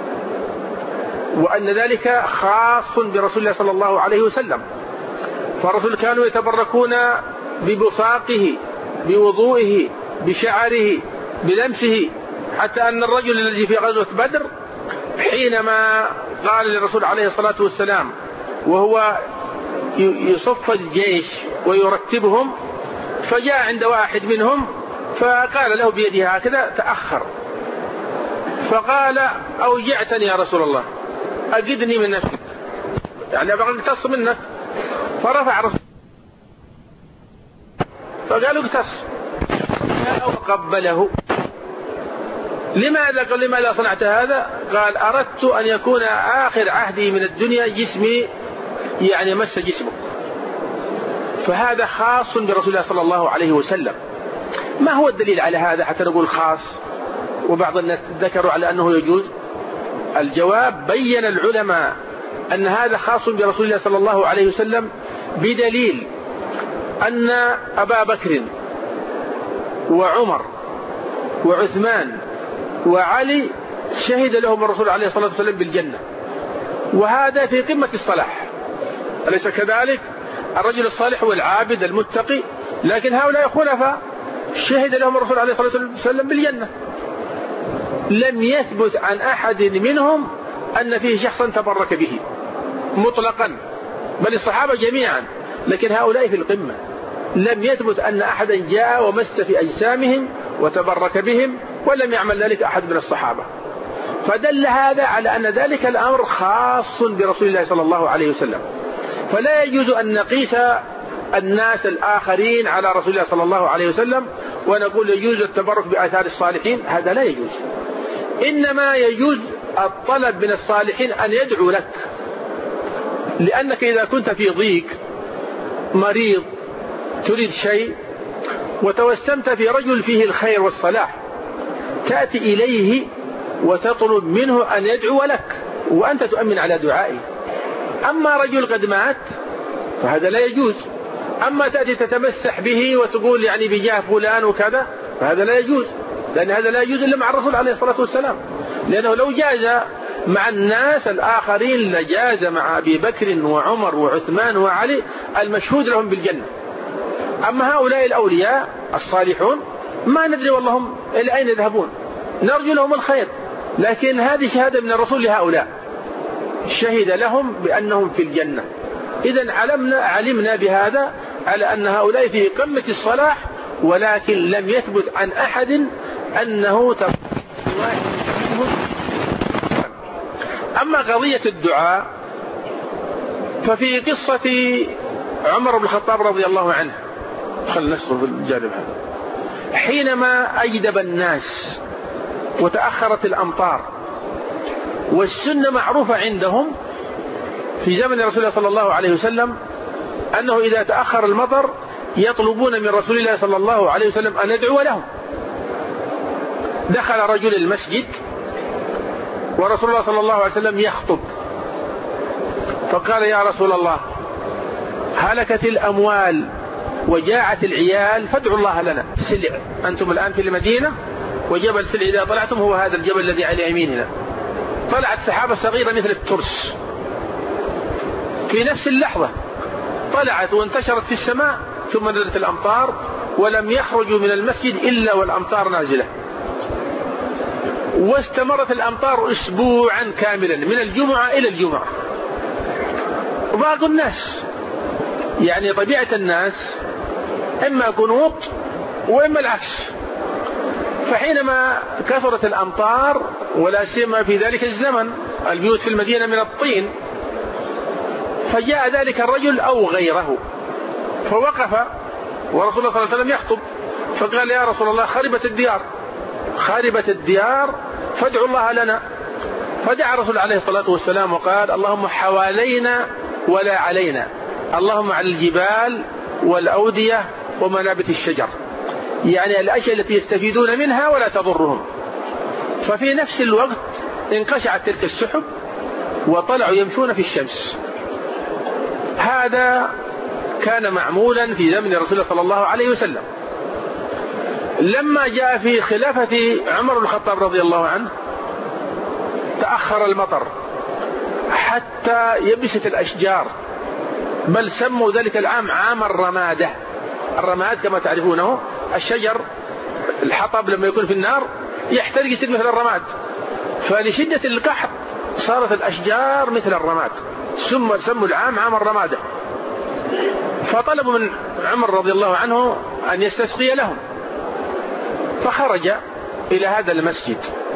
Speaker 2: وأن ذلك خاص برسول الله صلى الله عليه وسلم. فالرسول كانوا يتبركون ببصاقه، بوضوئه، بشعره، بلمسه، حتى أن الرجل الذي في غزوة بدر حينما قال للرسول عليه الصلاة والسلام وهو يصف الجيش ويرتبهم، فجاء عند واحد منهم فقال له بيده هكذا تأخر، فقال أوجعتني يا رسول الله أجدني من نفسك، يعني أبغى اقتص منك. فرفع رسول فقالوا اقتص وقبله. لماذا؟ قال لماذا صنعت هذا؟ قال أردت أن يكون آخر عهدي من الدنيا جسمي يعني مس جسمه. فهذا خاص برسول الله صلى الله عليه وسلم. ما هو الدليل على هذا حتى نقول خاص وبعض الناس ذكروا على أنه يجوز؟ الجواب بين العلماء أن هذا خاص برسول الله صلى الله عليه وسلم بدليل أن أبا بكر وعمر وعثمان وعلي شهد لهم الرسول عليه الصلاة والسلام بالجنة، وهذا في قمة الصلاح، أليس كذلك؟ الرجل الصالح والعابد المتقي، لكن هؤلاء خلفاء شهد لهم الرسول عليه الصلاة والسلام بالجنة. لم يثبت عن أحد منهم أن فيه شخصا تبرك به مطلقا، بل الصحابة جميعا، لكن هؤلاء في القمة. لم يثبت أن أحدا جاء ومس في أجسامهم وتبرك بهم، ولم يعمل ذلك أحد من الصحابة. فدل هذا على أن ذلك الأمر خاص برسول الله صلى الله عليه وسلم. فلا يجوز أن نقيس الناس الآخرين على رسول الله صلى الله عليه وسلم ونقول يجوز التبرك بآثار الصالحين، هذا لا يجوز. إنما يجوز الطلب من الصالحين أن يدعو لك، لأنك إذا كنت في ضيق مريض تريد شيء وتوسمت في رجل فيه الخير والصلاح، تأتي إليه وتطلب منه أن يدعو لك وأنت تؤمن على دعائه. أما رجل قد مات فهذا لا يجوز. أما تأتي تتمسح به وتقول يعني بجاه فلان وكذا، فهذا لا يجوز، لأن هذا لا يجوز إلا مع الرسول عليه الصلاة والسلام، لأنه لو جاز مع الناس الآخرين لجاز مع أبي بكر وعمر وعثمان وعلي المشهود لهم بالجنة. أما هؤلاء الأولياء الصالحون ما ندري والله إلى أين يذهبون، نرجو لهم الخير، لكن هذه شهادة من الرسول لهؤلاء، شهد لهم بأنهم في الجنة. إذن علمنا بهذا على أن هؤلاء في قمة الصلاح، ولكن لم يثبت عن أحد أنه أما قضية الدعاء ففي قصة عمر بن الخطاب رضي الله عنه، خلنا نسخر في الجانب هذا، حينما أجدب الناس وتأخرت الأمطار، والسنة معروفة عندهم في زمن رسول الله صلى الله عليه وسلم أنه إذا تأخر المطر يطلبون من رسول الله صلى الله عليه وسلم أن يدعو لهم. دخل رجل المسجد ورسول الله صلى الله عليه وسلم يخطب، فقال يا رسول الله هلكت الأموال وجاعت العيال فادعوا الله لنا. سلع، أنتم الآن في المدينة وجبل سلع إذا طلعتم هو هذا الجبل الذي على يميننا، طلعت سحابة صغيرة مثل الترس في نفس اللحظة، طلعت وانتشرت في السماء، ثم نزلت الأمطار ولم يخرجوا من المسجد إلا والأمطار نازلة، واستمرت الأمطار أسبوعا كاملا من الجمعة إلى الجمعة. وباقوا الناس يعني طبيعة الناس إما قنوط وإما العكس، فحينما كثرت الأمطار ولا سيما في ذلك الزمن البيوت في المدينة من الطين، فجاء ذلك الرجل أو غيره فوقف ورسول الله صلى الله عليه وسلم يخطب، فقال يا رسول الله خربت الديار فادعوا الله لنا. فدعا الرسول عليه الصلاة والسلام وقال اللهم حوالينا ولا علينا، اللهم على الجبال والأودية ومنابت الشجر، يعني الأشياء التي يستفيدون منها ولا تضرهم. ففي نفس الوقت انقشعت تلك السحب وطلعوا يمشون في الشمس. هذا كان معمولا في زمن رسول الله صلى الله عليه وسلم. لما جاء في خلافة عمر بن الخطاب رضي الله عنه تأخر المطر حتى يبست الأشجار، بل سموا ذلك العام عام الرمادة. الرماد كما تعرفونه الشجر الحطب لما يكون في النار يحترق يصير مثل الرماد، فلشدة القحط صارت الأشجار مثل الرماد، سموا العام عام الرمادة. فطلبوا من عمر رضي الله عنه أن يستسقي لهم، فخرج إلى هذا المسجد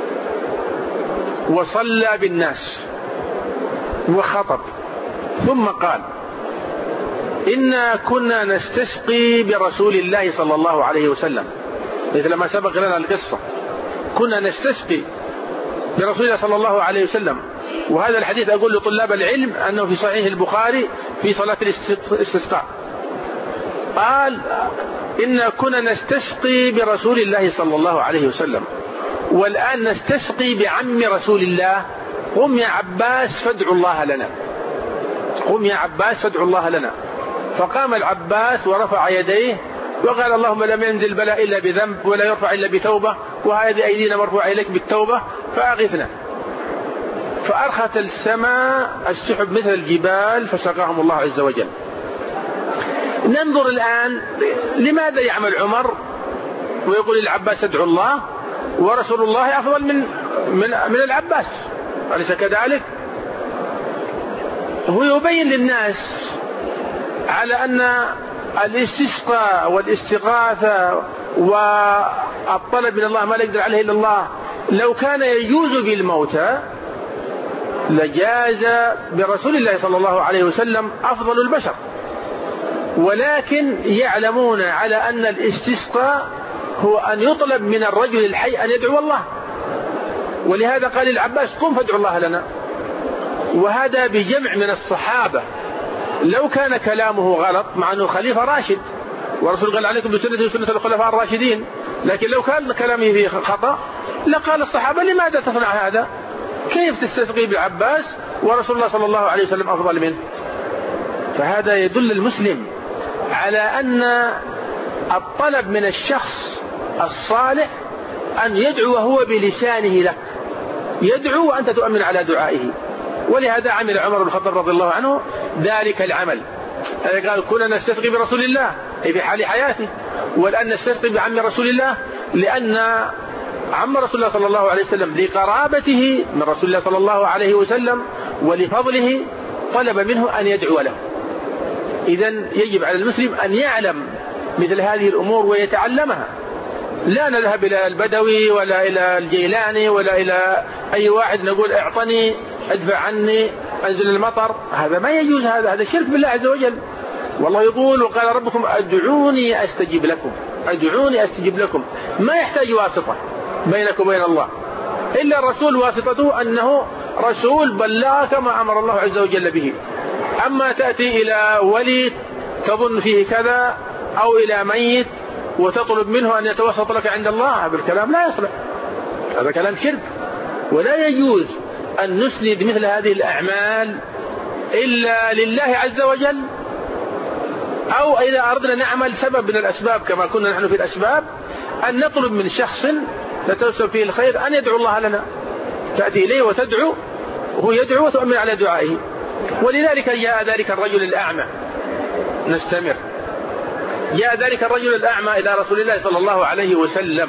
Speaker 2: وصلى بالناس وخطب، ثم قال إنا كنا نستسقي برسول الله صلى الله عليه وسلم، مثل ما سبق لنا القصة، كنا نستسقي برسول الله صلى الله عليه وسلم. وهذا الحديث أقول لطلاب العلم أنه في صحيح البخاري في صلاة الاستسقاء، قال إنا كنا نستسقي برسول الله صلى الله عليه وسلم، والآن نستسقي بعم رسول الله، قم يا عباس فادعوا الله لنا، قم يا عباس فادعوا الله لنا. فقام العباس ورفع يديه وقال اللهم لم ينزل بلاء إلا بذنب ولا يرفع إلا بتوبة، وهذه أيدينا مرفوعة إليك بالتوبة فأغثنا. فأرخت السماء السحب مثل الجبال فسقاهم الله عز وجل. ننظر الآن لماذا يعمل عمر ويقول للعباس ادعو الله ورسول الله أفضل من العباس، أليس كذلك؟ هو يبين للناس على أن الاستسقاء والاستغاثة والطلب من الله ما لا يقدر عليه إلا الله لو كان يجوز بالموتى لجاز برسول الله صلى الله عليه وسلم أفضل البشر، ولكن يعلمون على أن الاستسقاء هو أن يطلب من الرجل الحي أن يدعو الله، ولهذا قال العباس قم فادعو الله لنا. وهذا بجمع من الصحابة. لو كان كلامه غلط، مع أنه خليفة راشد ورسول قال عليكم بسنتي وسنة الخلفاء الراشدين، لكن لو كان كلامه فيه خطأ لقال الصحابة لماذا تصنع هذا؟ كيف تستسقي بالعباس ورسول الله صلى الله عليه وسلم أفضل منه؟ فهذا يدل المسلم على أن الطلب من الشخص الصالح أن يدعو هو بلسانه لك، يدعو وأنت تؤمن على دعائه. ولهذا عمل عمر بن الخطاب رضي الله عنه ذلك العمل، قال كنا نستسقي برسول الله أي في حال حياته، والآن نستسقي بعم رسول الله، لأن عم رسول الله صلى الله عليه وسلم لقرابته من رسول الله صلى الله عليه وسلم ولفضله طلب منه أن يدعو له. إذن يجب على المسلم أن يعلم مثل هذه الأمور ويتعلمها، لا نذهب إلى البدوي ولا إلى الجيلاني ولا إلى أي واحد نقول اعطني ادفع عني أنزل المطر، هذا ما يجوز، هذا شرك بالله عز وجل. والله يقول وقال ربكم أدعوني أستجب لكم، أدعوني أستجب لكم، ما يحتاج واسطة بينك وبين الله، إلا الرسول واسطته أنه رسول بلغك ما أمر الله عز وجل به. أما تأتي إلى ولي تظن فيه كذا أو إلى ميت وتطلب منه أن يتوسط لك عند الله، هذا الكلام لا يصلح، هذا كلام شرك. ولا يجوز أن نسند مثل هذه الأعمال إلا لله عز وجل، أو إذا أردنا نعمل سبب من الأسباب كما كنا نحن في الأسباب، أن نطلب من شخص نتوسل فيه الخير أن يدعو الله لنا، تأتي إليه وتدعو وهو يدعو وتؤمن على دعائه. ولذلك جاء ذلك الرجل الأعمى، نستمر، جاء ذلك الرجل الأعمى إلى رسول الله صلى الله عليه وسلم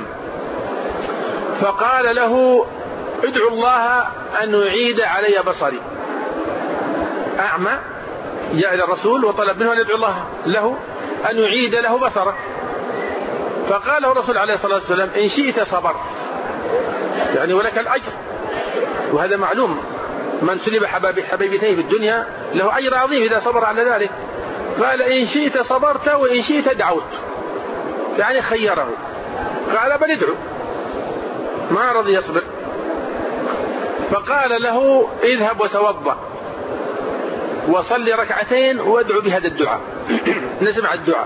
Speaker 2: فقال له ادعو الله أن يعيد علي بصري. أعمى جاء إلى الرسول وطلب منه أن يدعو الله له أن يعيد له بصره، فقال له الرسول عليه الصلاة والسلام إن شئت صبرت، يعني ولك الأجر، وهذا معلوم، من سلب حبيبتيه في الدنيا له أجر عظيم إذا صبر على ذلك. قال إن شئت صبرت وإن شئت دعوت، يعني خيره، قال بل ادعو، ما رضي يصبر. فقال له اذهب وتوضأ وصلي ركعتين وادعو بهذا الدعاء. نسمع الدعاء،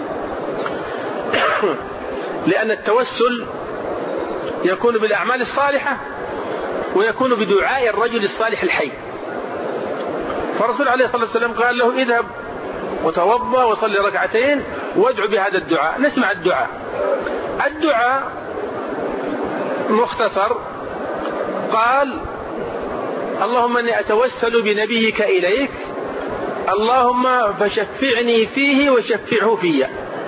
Speaker 2: لأن التوسل يكون بالأعمال الصالحة ويكون بدعاء الرجل الصالح الحي. فالرسول عليه الصلاة والسلام قال له اذهب وتوضأ وصلي ركعتين وادعو بهذا الدعاء. نسمع الدعاء. الدعاء مختصر، قال اللهم اني اتوسل بنبيك اليك، اللهم فشفعني فيه وشفعه في.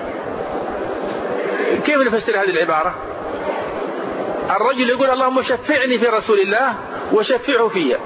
Speaker 2: كيف نفسر هذه العبارة؟ الرجل يقول اللهم شفعني في رسول الله وشفعه في.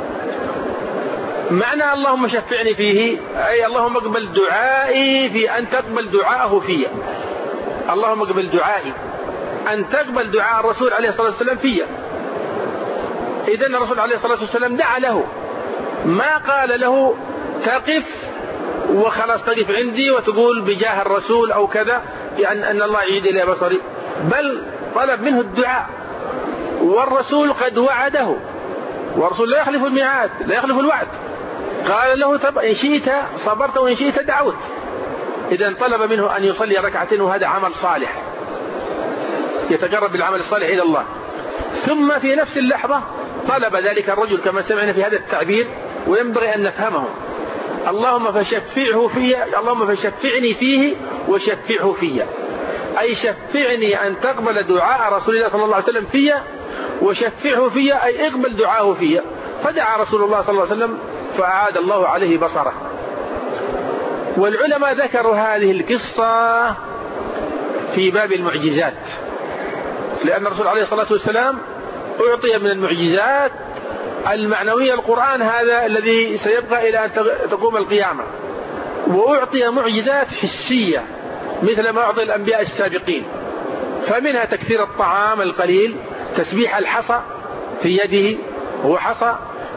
Speaker 2: معنى اللهم شفعني فيه أي اللهم اقبل دعائي في أن تقبل دعاءه في. اللهم اقبل دعائي أن تقبل دعاء الرسول عليه الصلاة والسلام في. إذن الرسول عليه الصلاة والسلام دعا له، ما قال له تقف وخلاص تقف عندي وتقول بجاه الرسول أو كذا يعني أن الله يعيد إلى بصري، بل طلب منه الدعاء، والرسول قد وعده، والرسول لا يخلف الميعاد لا يخلف الوعد. قال له إن شئت صبرت وإن شئت دعوت. إذن طلب منه أن يصلي ركعتين، وهذا عمل صالح يتقرب بالعمل الصالح إلى الله. ثم في نفس اللحظة طلب ذلك الرجل كما سمعنا في هذا التعبير، وينبغي أن نفهمه، اللهم فشفعه في، اللهم فشفعني فيه وشفعه في، أي شفعني أن تقبل دعاء رسول الله صلى الله عليه وسلم في، وشفعه في أي اقبل دعاءه في. فدعا رسول الله صلى الله عليه وسلم فأعاد الله عليه بصره. والعلماء ذكروا هذه القصة في باب المعجزات، لأن الرسول عليه الصلاة والسلام أعطي من المعجزات المعنوية القرآن هذا الذي سيبقى إلى أن تقوم القيامة، وأعطي معجزات حسية مثل ما أعطي الأنبياء السابقين، فمنها تكثير الطعام القليل، تسبيح الحصى في يده هو حصى،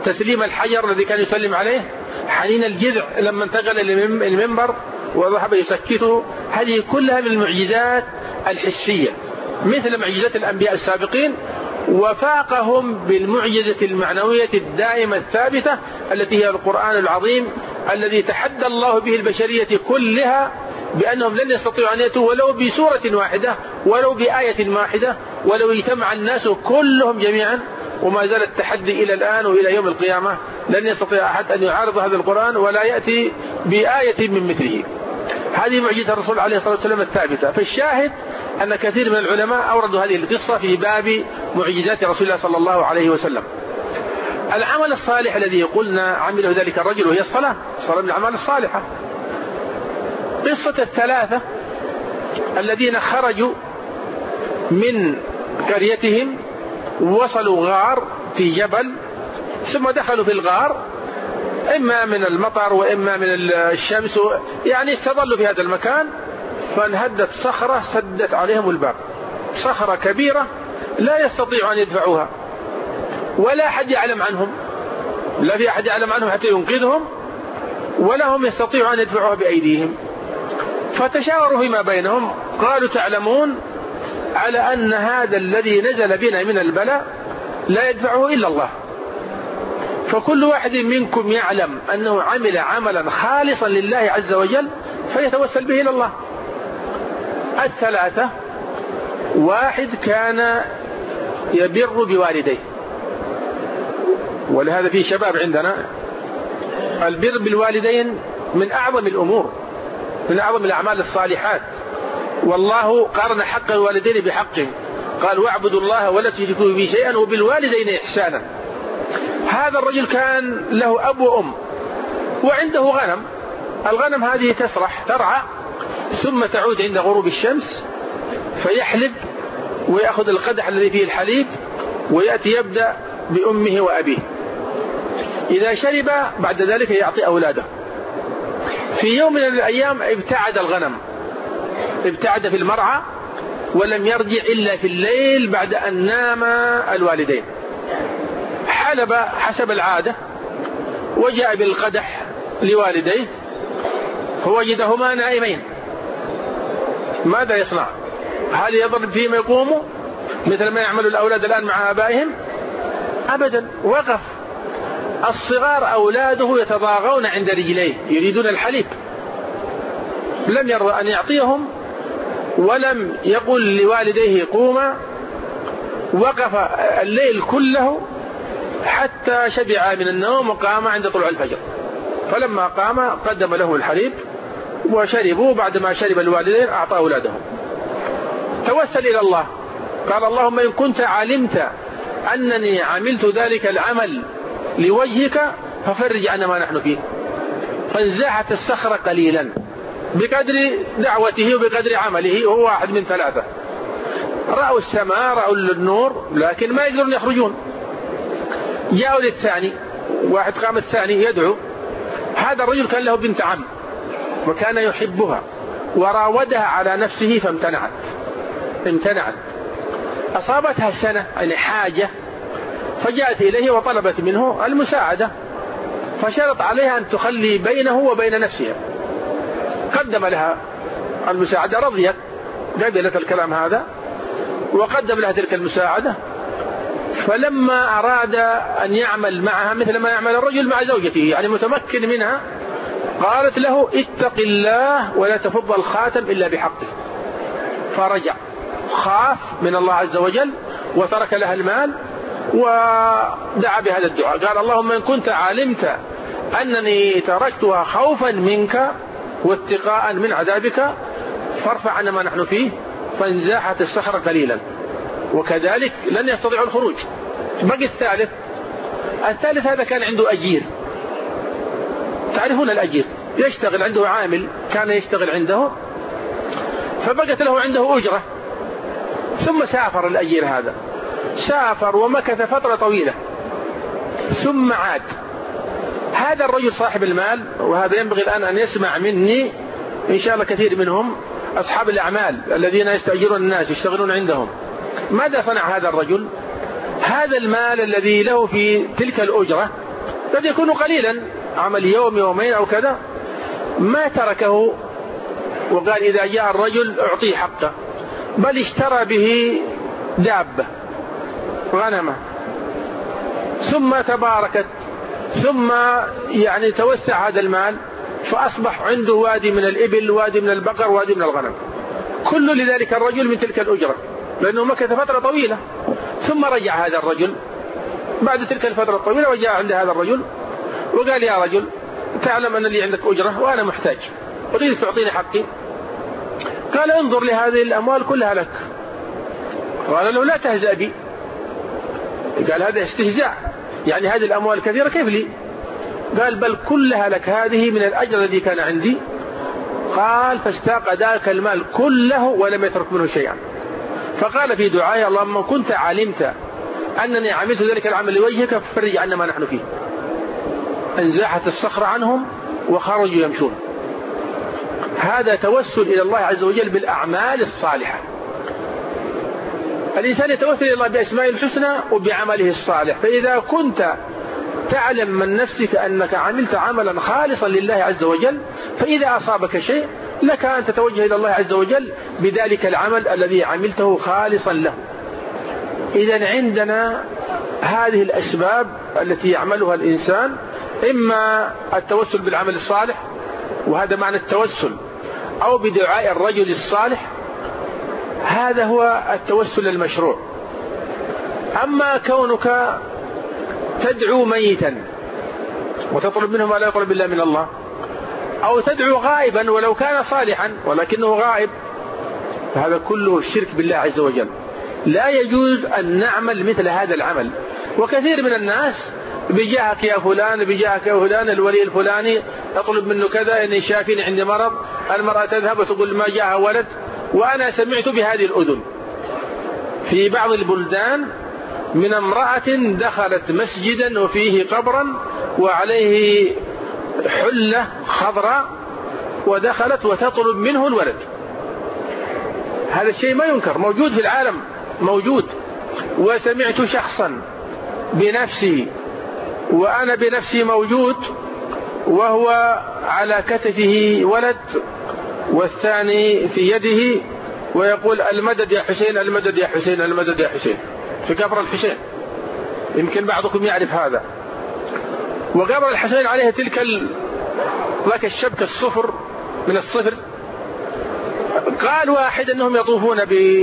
Speaker 2: تسليم الحجر الذي كان يسلم عليه، حنين الجذع لما انتقل المنبر وذهب يسكته. هذه كلها من المعجزات الحسية مثل معجزات الأنبياء السابقين، وفاقهم بالمعجزة المعنوية الدائمة الثابتة التي هي القرآن العظيم الذي تحدى الله به البشرية كلها بأنهم لن يستطيعوا أن يأتوا ولو بسورة واحدة ولو بآية واحدة ولو اجتمع الناس كلهم جميعا. وما زال التحدي إلى الآن وإلى يوم القيامة، لن يستطيع أحد أن يعارض هذا القرآن ولا يأتي بآية من مثله. هذه معجزة الرسول عليه الصلاة والسلام الثابتة. فالشاهد أن كثير من العلماء أوردوا هذه القصة في باب معجزات رسول الله صلى الله عليه وسلم. العمل الصالح الذي قلنا عمله ذلك الرجل وهي الصلاة من الأعمال الصالحة. قصة الثلاثة الذين خرجوا من قريتهم وصلوا غار في جبل، ثم دخلوا في الغار إما من المطر وإما من الشمس، يعني استظلوا في هذا المكان، فانهدت صخرة سدت عليهم الباب، صخرة كبيرة لا يستطيع أن يدفعوها ولا أحد يعلم عنهم، لا في أحد يعلم عنهم حتى ينقذهم ولا هم يستطيعوا أن يدفعوها بأيديهم. فتشاوروا فيما بينهم قالوا تعلمون على أن هذا الذي نزل بنا من البلاء لا يدفعه إلا الله، فكل واحد منكم يعلم أنه عمل عملا خالصا لله عز وجل فيتوسل به إلى الله. الثلاثة واحد كان يبر بوالديه، ولهذا في شباب عندنا البر بالوالدين من أعظم الأمور، من أعظم الأعمال الصالحات. والله قارن حق الوالدين بحقهم، قال واعبدوا الله ولا تشركوا به شيئا وبالوالدين إحسانا. هذا الرجل كان له أب وأم وعنده غنم، الغنم هذه تسرح ترعى ثم تعود عند غروب الشمس فيحلب ويأخذ القدح الذي فيه الحليب ويأتي يبدأ بأمه وأبيه، إذا شرب بعد ذلك يعطي أولاده. في يوم من الأيام ابتعد الغنم، ابتعد في المرعى ولم يرجع إلا في الليل بعد أن نام الوالدين. حلب حسب العادة وجاء بالقدح لوالديه فوجدهما نائمين، ماذا يصنع؟ هل يضرب فيهم يقوموا مثل ما يعمل الأولاد الآن مع آبائهم؟ أبدا، وقف. الصغار أولاده يتضاغون عند رجليه يريدون الحليب، لم يرضى أن يعطيهم ولم يقل لوالديه قوما، وقف الليل كله حتى شبع من النوم وقام عند طلوع الفجر. فلما قام قدم له الحليب وشربوا، بعدما شرب الوالدين أعطى أولادهم. توسل إلى الله قال اللهم إن كنت علمت أنني عملت ذلك العمل لوجهك ففرج عنا ما نحن فيه. فانزاحت الصخرة قليلا بقدر دعوته وبقدر عمله، وهو واحد من ثلاثة. رأوا السماء، رأوا النور، لكن ما يقدرون يخرجون. جاءوا للثاني، واحد قام الثاني يدعو. هذا الرجل كان له بنت عم وكان يحبها وراودها على نفسه فامتنعت. أصابتها سنة يعني حاجة، فجاءت إليه وطلبت منه المساعدة، فشرط عليها أن تخلي بينه وبين نفسها. قدم لها المساعدة، رضيت، قبلت الكلام هذا وقدم لها تلك المساعدة. فلما أراد أن يعمل معها مثل ما يعمل الرجل مع زوجته، يعني متمكن منها، قالت له اتق الله ولا تفض الخاتم إلا بحقه. فرجع، خاف من الله عز وجل وترك لها المال ودعا بهذا الدعاء، قال اللهم إن كنت علمت أنني تركتها خوفا منك واتقاء من عذابك فارفع عنا ما نحن فيه. فانزاحت الصخرة قليلا، وكذلك لن يستطيعوا الخروج. بقي الثالث هذا كان عنده أجير، تعرفون الأجير، يشتغل عنده عامل كان يشتغل عنده، فبقت له عنده أجرة. ثم سافر الأجير هذا، سافر ومكث فترة طويلة ثم عاد. هذا الرجل صاحب المال، وهذا ينبغي الآن أن يسمع مني إن شاء الله كثير منهم أصحاب الأعمال الذين يستأجرون الناس يشتغلون عندهم. ماذا صنع هذا الرجل؟ هذا المال الذي له في تلك الأجرة قد يكون قليلا، عمل يوم يومين أو كذا، ما تركه وقال إذا جاء الرجل أعطيه حقه، بل اشترى به دابة غنمة، ثم تباركت، ثم يعني توسع هذا المال، فأصبح عنده وادي من الإبل، وادي من البقر، وادي من الغنم، كل لذلك الرجل من تلك الأجرة، لأنه مكث فترة طويلة. ثم رجع هذا الرجل بعد تلك الفترة الطويلة وجاء عند هذا الرجل وقال يا رجل تعلم أن لي عندك أجرة وأنا محتاج، أريد تعطيني حقي. قال انظر لهذه الأموال كلها لك. قال له لا تهزأ بي. قال هذا استهزاء، يعني هذه الأموال كثيرة كيف لي؟ قال بل كلها لك، هذه من الأجر الذي كان عندي. قال فاستاق ذاك المال كله ولم يترك منه شيئا. فقال في دعائه اللهم كنت علمت أنني عملت ذلك العمل لوجهك ففرج عنا ما نحن فيه. انزاحت الصخرة عنهم وخرجوا يمشون. هذا توسل إلى الله عز وجل بالأعمال الصالحة. الإنسان يتوسل إلى الله بأسماء الحسنى وبعمله الصالح. فإذا كنت تعلم من نفسك أنك عملت عملا خالصا لله عز وجل، فإذا أصابك شيء لك أن تتوجه إلى الله عز وجل بذلك العمل الذي عملته خالصا له. إذن عندنا هذه الأسباب التي يعملها الإنسان، إما التوسل بالعمل الصالح وهذا معنى التوسل، أو بدعاء الرجل الصالح، هذا هو التوسل المشروع. أما كونك تدعو ميتا وتطلب منه ما لا يطلب إلا من الله، أو تدعو غائبا ولو كان صالحا ولكنه غائب، فهذا كله الشرك بالله عز وجل. لا يجوز أن نعمل مثل هذا العمل. وكثير من الناس بجاهك يا فلان، بجاهك يا فلان الولي الفلاني، أطلب منه كذا إني شافين عندي مرض. المرأة تذهب وتقول ما جاء ولد. وأنا سمعت بهذه الأذن في بعض البلدان من امرأة دخلت مسجدا وفيه قبرا وعليه حلة خضراء، ودخلت وتطلب منه الولد. هذا الشيء ما ينكر، موجود في العالم، موجود. وسمعت شخصا بنفسي وأنا بنفسي موجود، وهو على كتفه ولد والثاني في يده، ويقول المدد يا حسين، المدد يا حسين، المدد يا حسين، في قبر الحسين. يمكن بعضكم يعرف هذا. وقبر الحسين عليه ذاك الشبك الصفر من الصفر. قال واحد أنهم يطوفون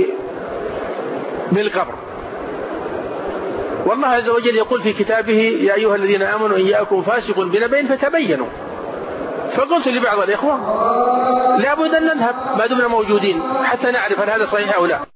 Speaker 2: بالقبر. والله عز وجل يقول في كتابه يا أيها الذين آمنوا إن جاءكم فاسق بنبأ فتبينوا. فقلت لبعض الإخوة لابد أن نذهب ما دمنا موجودين حتى نعرف هل هذا صحيح أو لا.